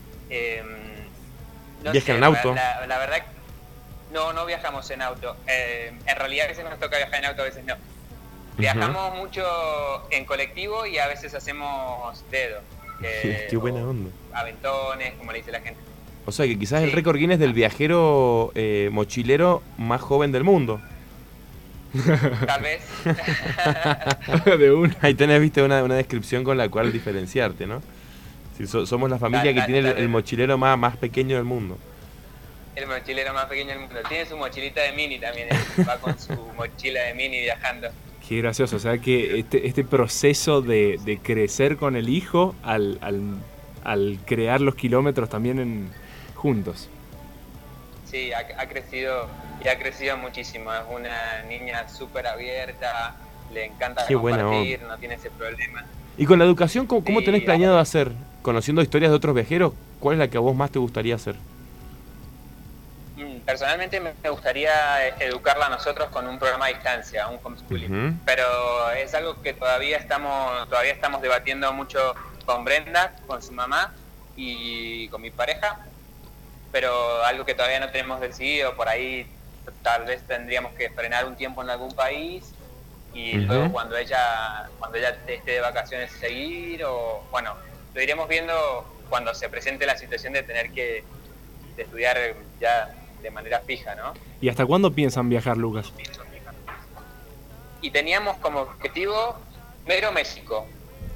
¿Viajan en auto? La verdad que no viajamos en auto. En realidad a veces nos toca viajar en auto, a veces no. Viajamos mucho en colectivo y a veces hacemos dedo. Qué buena onda. Aventones, como le dice la gente. O sea que quizás el récord Guinness del viajero mochilero más joven del mundo. Tal vez. De una. Ahí tenés, viste, una descripción con la cual diferenciarte, ¿no? Si somos la familia que tiene el mochilero más pequeño del mundo. El mochilero más pequeño del mundo. Tiene su mochilita de mini también. Va con su mochila de mini viajando. Qué gracioso. O sea que este proceso de crecer con el hijo al crear los kilómetros también juntos. Sí, ha crecido y ha crecido muchísimo. Es una niña súper abierta, le encanta compartir, no tiene ese problema. ¿Y con la educación cómo tenés planeado hacer? Conociendo historias de otros viajeros, ¿cuál es la que a vos más te gustaría hacer? Personalmente me gustaría educarla a nosotros con un programa a distancia, un homeschooling. Pero es algo que todavía estamos debatiendo mucho con Brenda, con su mamá y con mi pareja. Pero algo que todavía no tenemos decidido, por ahí tal vez tendríamos que frenar un tiempo en algún país y luego cuando ella esté de vacaciones seguir, o bueno, lo iremos viendo cuando se presente la situación de tener que estudiar ya de manera fija, ¿no? ¿Y hasta cuándo piensan viajar, Lucas? Y teníamos como objetivo mero México.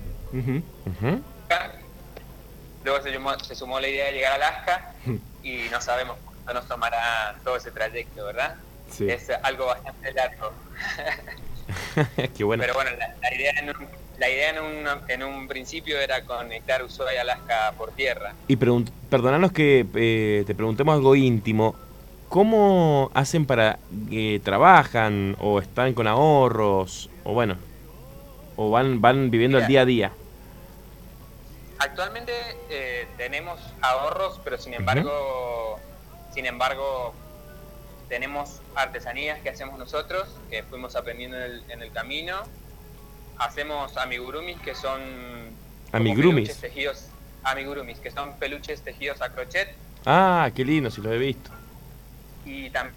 Luego se sumó la idea de llegar a Alaska y no sabemos cuánto nos tomará todo ese trayecto, ¿verdad? Sí. Es algo bastante largo. Qué bueno. Pero bueno, la idea en un principio era conectar Ushuaia y Alaska por tierra. Y perdonanos que te preguntemos algo íntimo. ¿Cómo hacen para trabajan o están con ahorros o bueno, o van viviendo el día a día? Actualmente tenemos ahorros, pero sin embargo tenemos artesanías que hacemos nosotros, que fuimos aprendiendo en el camino. Hacemos amigurumis, que son amigurumis, que son peluches tejidos a crochet. Ah, qué lindo, si lo he visto. Y también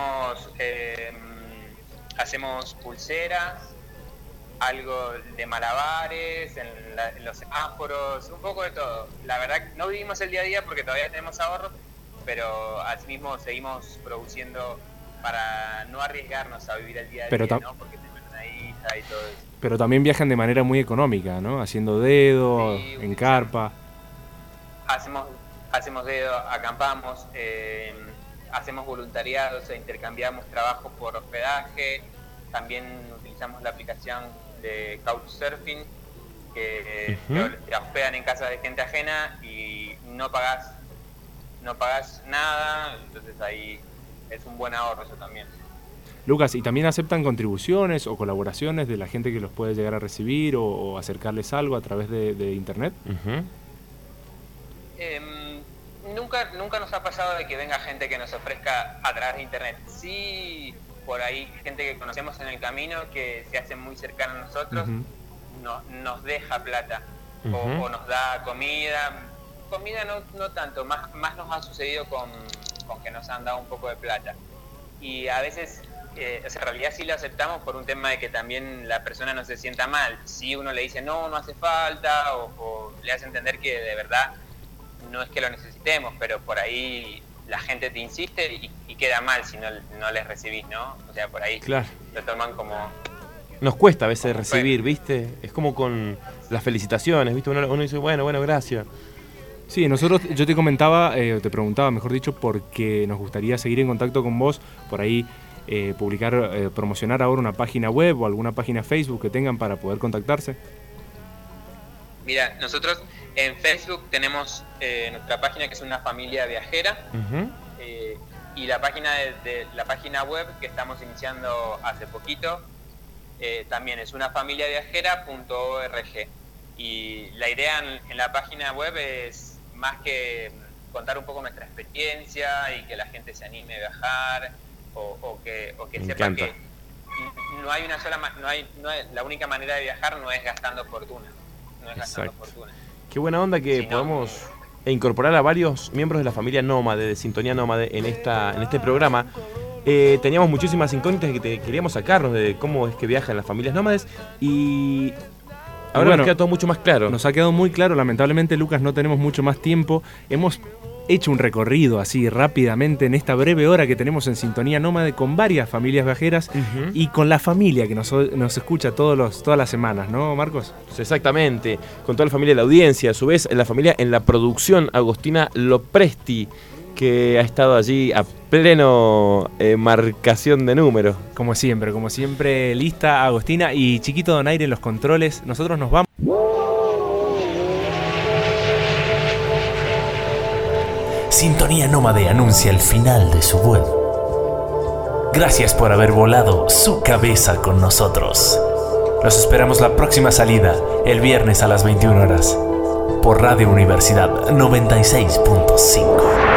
hacemos pulseras, algo de malabares, en los semáforos, un poco de todo. La verdad no vivimos el día a día porque todavía tenemos ahorros, pero asimismo seguimos produciendo para no arriesgarnos a vivir el día a día, ¿no? Porque tenemos una hija y todo eso. Pero también viajan de manera muy económica, ¿no? Haciendo dedo, en carpa. Hacemos dedo, acampamos, hacemos voluntariados e intercambiamos trabajo por hospedaje. También utilizamos la aplicación de Couchsurfing, que te hospedan en casa de gente ajena y no pagás nada, entonces ahí es un buen ahorro eso también. Lucas, ¿y también aceptan contribuciones o colaboraciones de la gente que los puede llegar a recibir o acercarles algo a través de internet? Nunca nos ha pasado de que venga gente que nos ofrezca a través de internet. Sí, por ahí gente que conocemos en el camino que se hace muy cercana a nosotros, nos deja plata o nos da comida. Comida no tanto, más nos ha sucedido con que nos han dado un poco de plata. Y a veces, en realidad sí lo aceptamos por un tema de que también la persona no se sienta mal. Si uno le dice no hace falta, o le hace entender que de verdad no es que lo necesitemos, pero por ahí la gente te insiste y queda mal si no les recibís, ¿no? O sea, por ahí lo toman como... Nos cuesta a veces recibir, ¿viste? Es como con las felicitaciones, ¿viste? Uno dice, bueno, gracias. Sí, yo te comentaba, te preguntaba, mejor dicho, porque nos gustaría seguir en contacto con vos, por ahí promocionar ahora una página web o alguna página Facebook que tengan para poder contactarse. Mira, nosotros en Facebook tenemos nuestra página, que es Una Familia Viajera, y la página la página web que estamos iniciando hace poquito también es unafamiliaviajera.org. Y la idea en la página web es más que contar un poco nuestra experiencia y que la gente se anime a viajar o que sepa que no hay una sola la única manera de viajar no es gastando fortuna. Qué buena onda que podamos incorporar a varios miembros de la familia Nómade, de Sintonía Nómade, en este programa. Teníamos muchísimas incógnitas que queríamos sacarnos de cómo es que viajan las familias nómades y ahora nos queda todo mucho más claro. Nos ha quedado muy claro. Lamentablemente, Lucas, no tenemos mucho más tiempo. Hemos hecho un recorrido así rápidamente en esta breve hora que tenemos en Sintonía Nómade con varias familias viajeras y con la familia que nos escucha todas las semanas, ¿no, Marcos? Exactamente, con toda la familia de la audiencia, a su vez la familia en la producción, Agostina Lopresti, que ha estado allí a pleno marcación de números. Como siempre, lista Agostina y Chiquito Donaire en los controles. Nosotros nos vamos. Sintonía Nómade anuncia el final de su vuelo. Gracias por haber volado su cabeza con nosotros. Los esperamos la próxima salida, el viernes a las 21 horas, por Radio Universidad 96.5.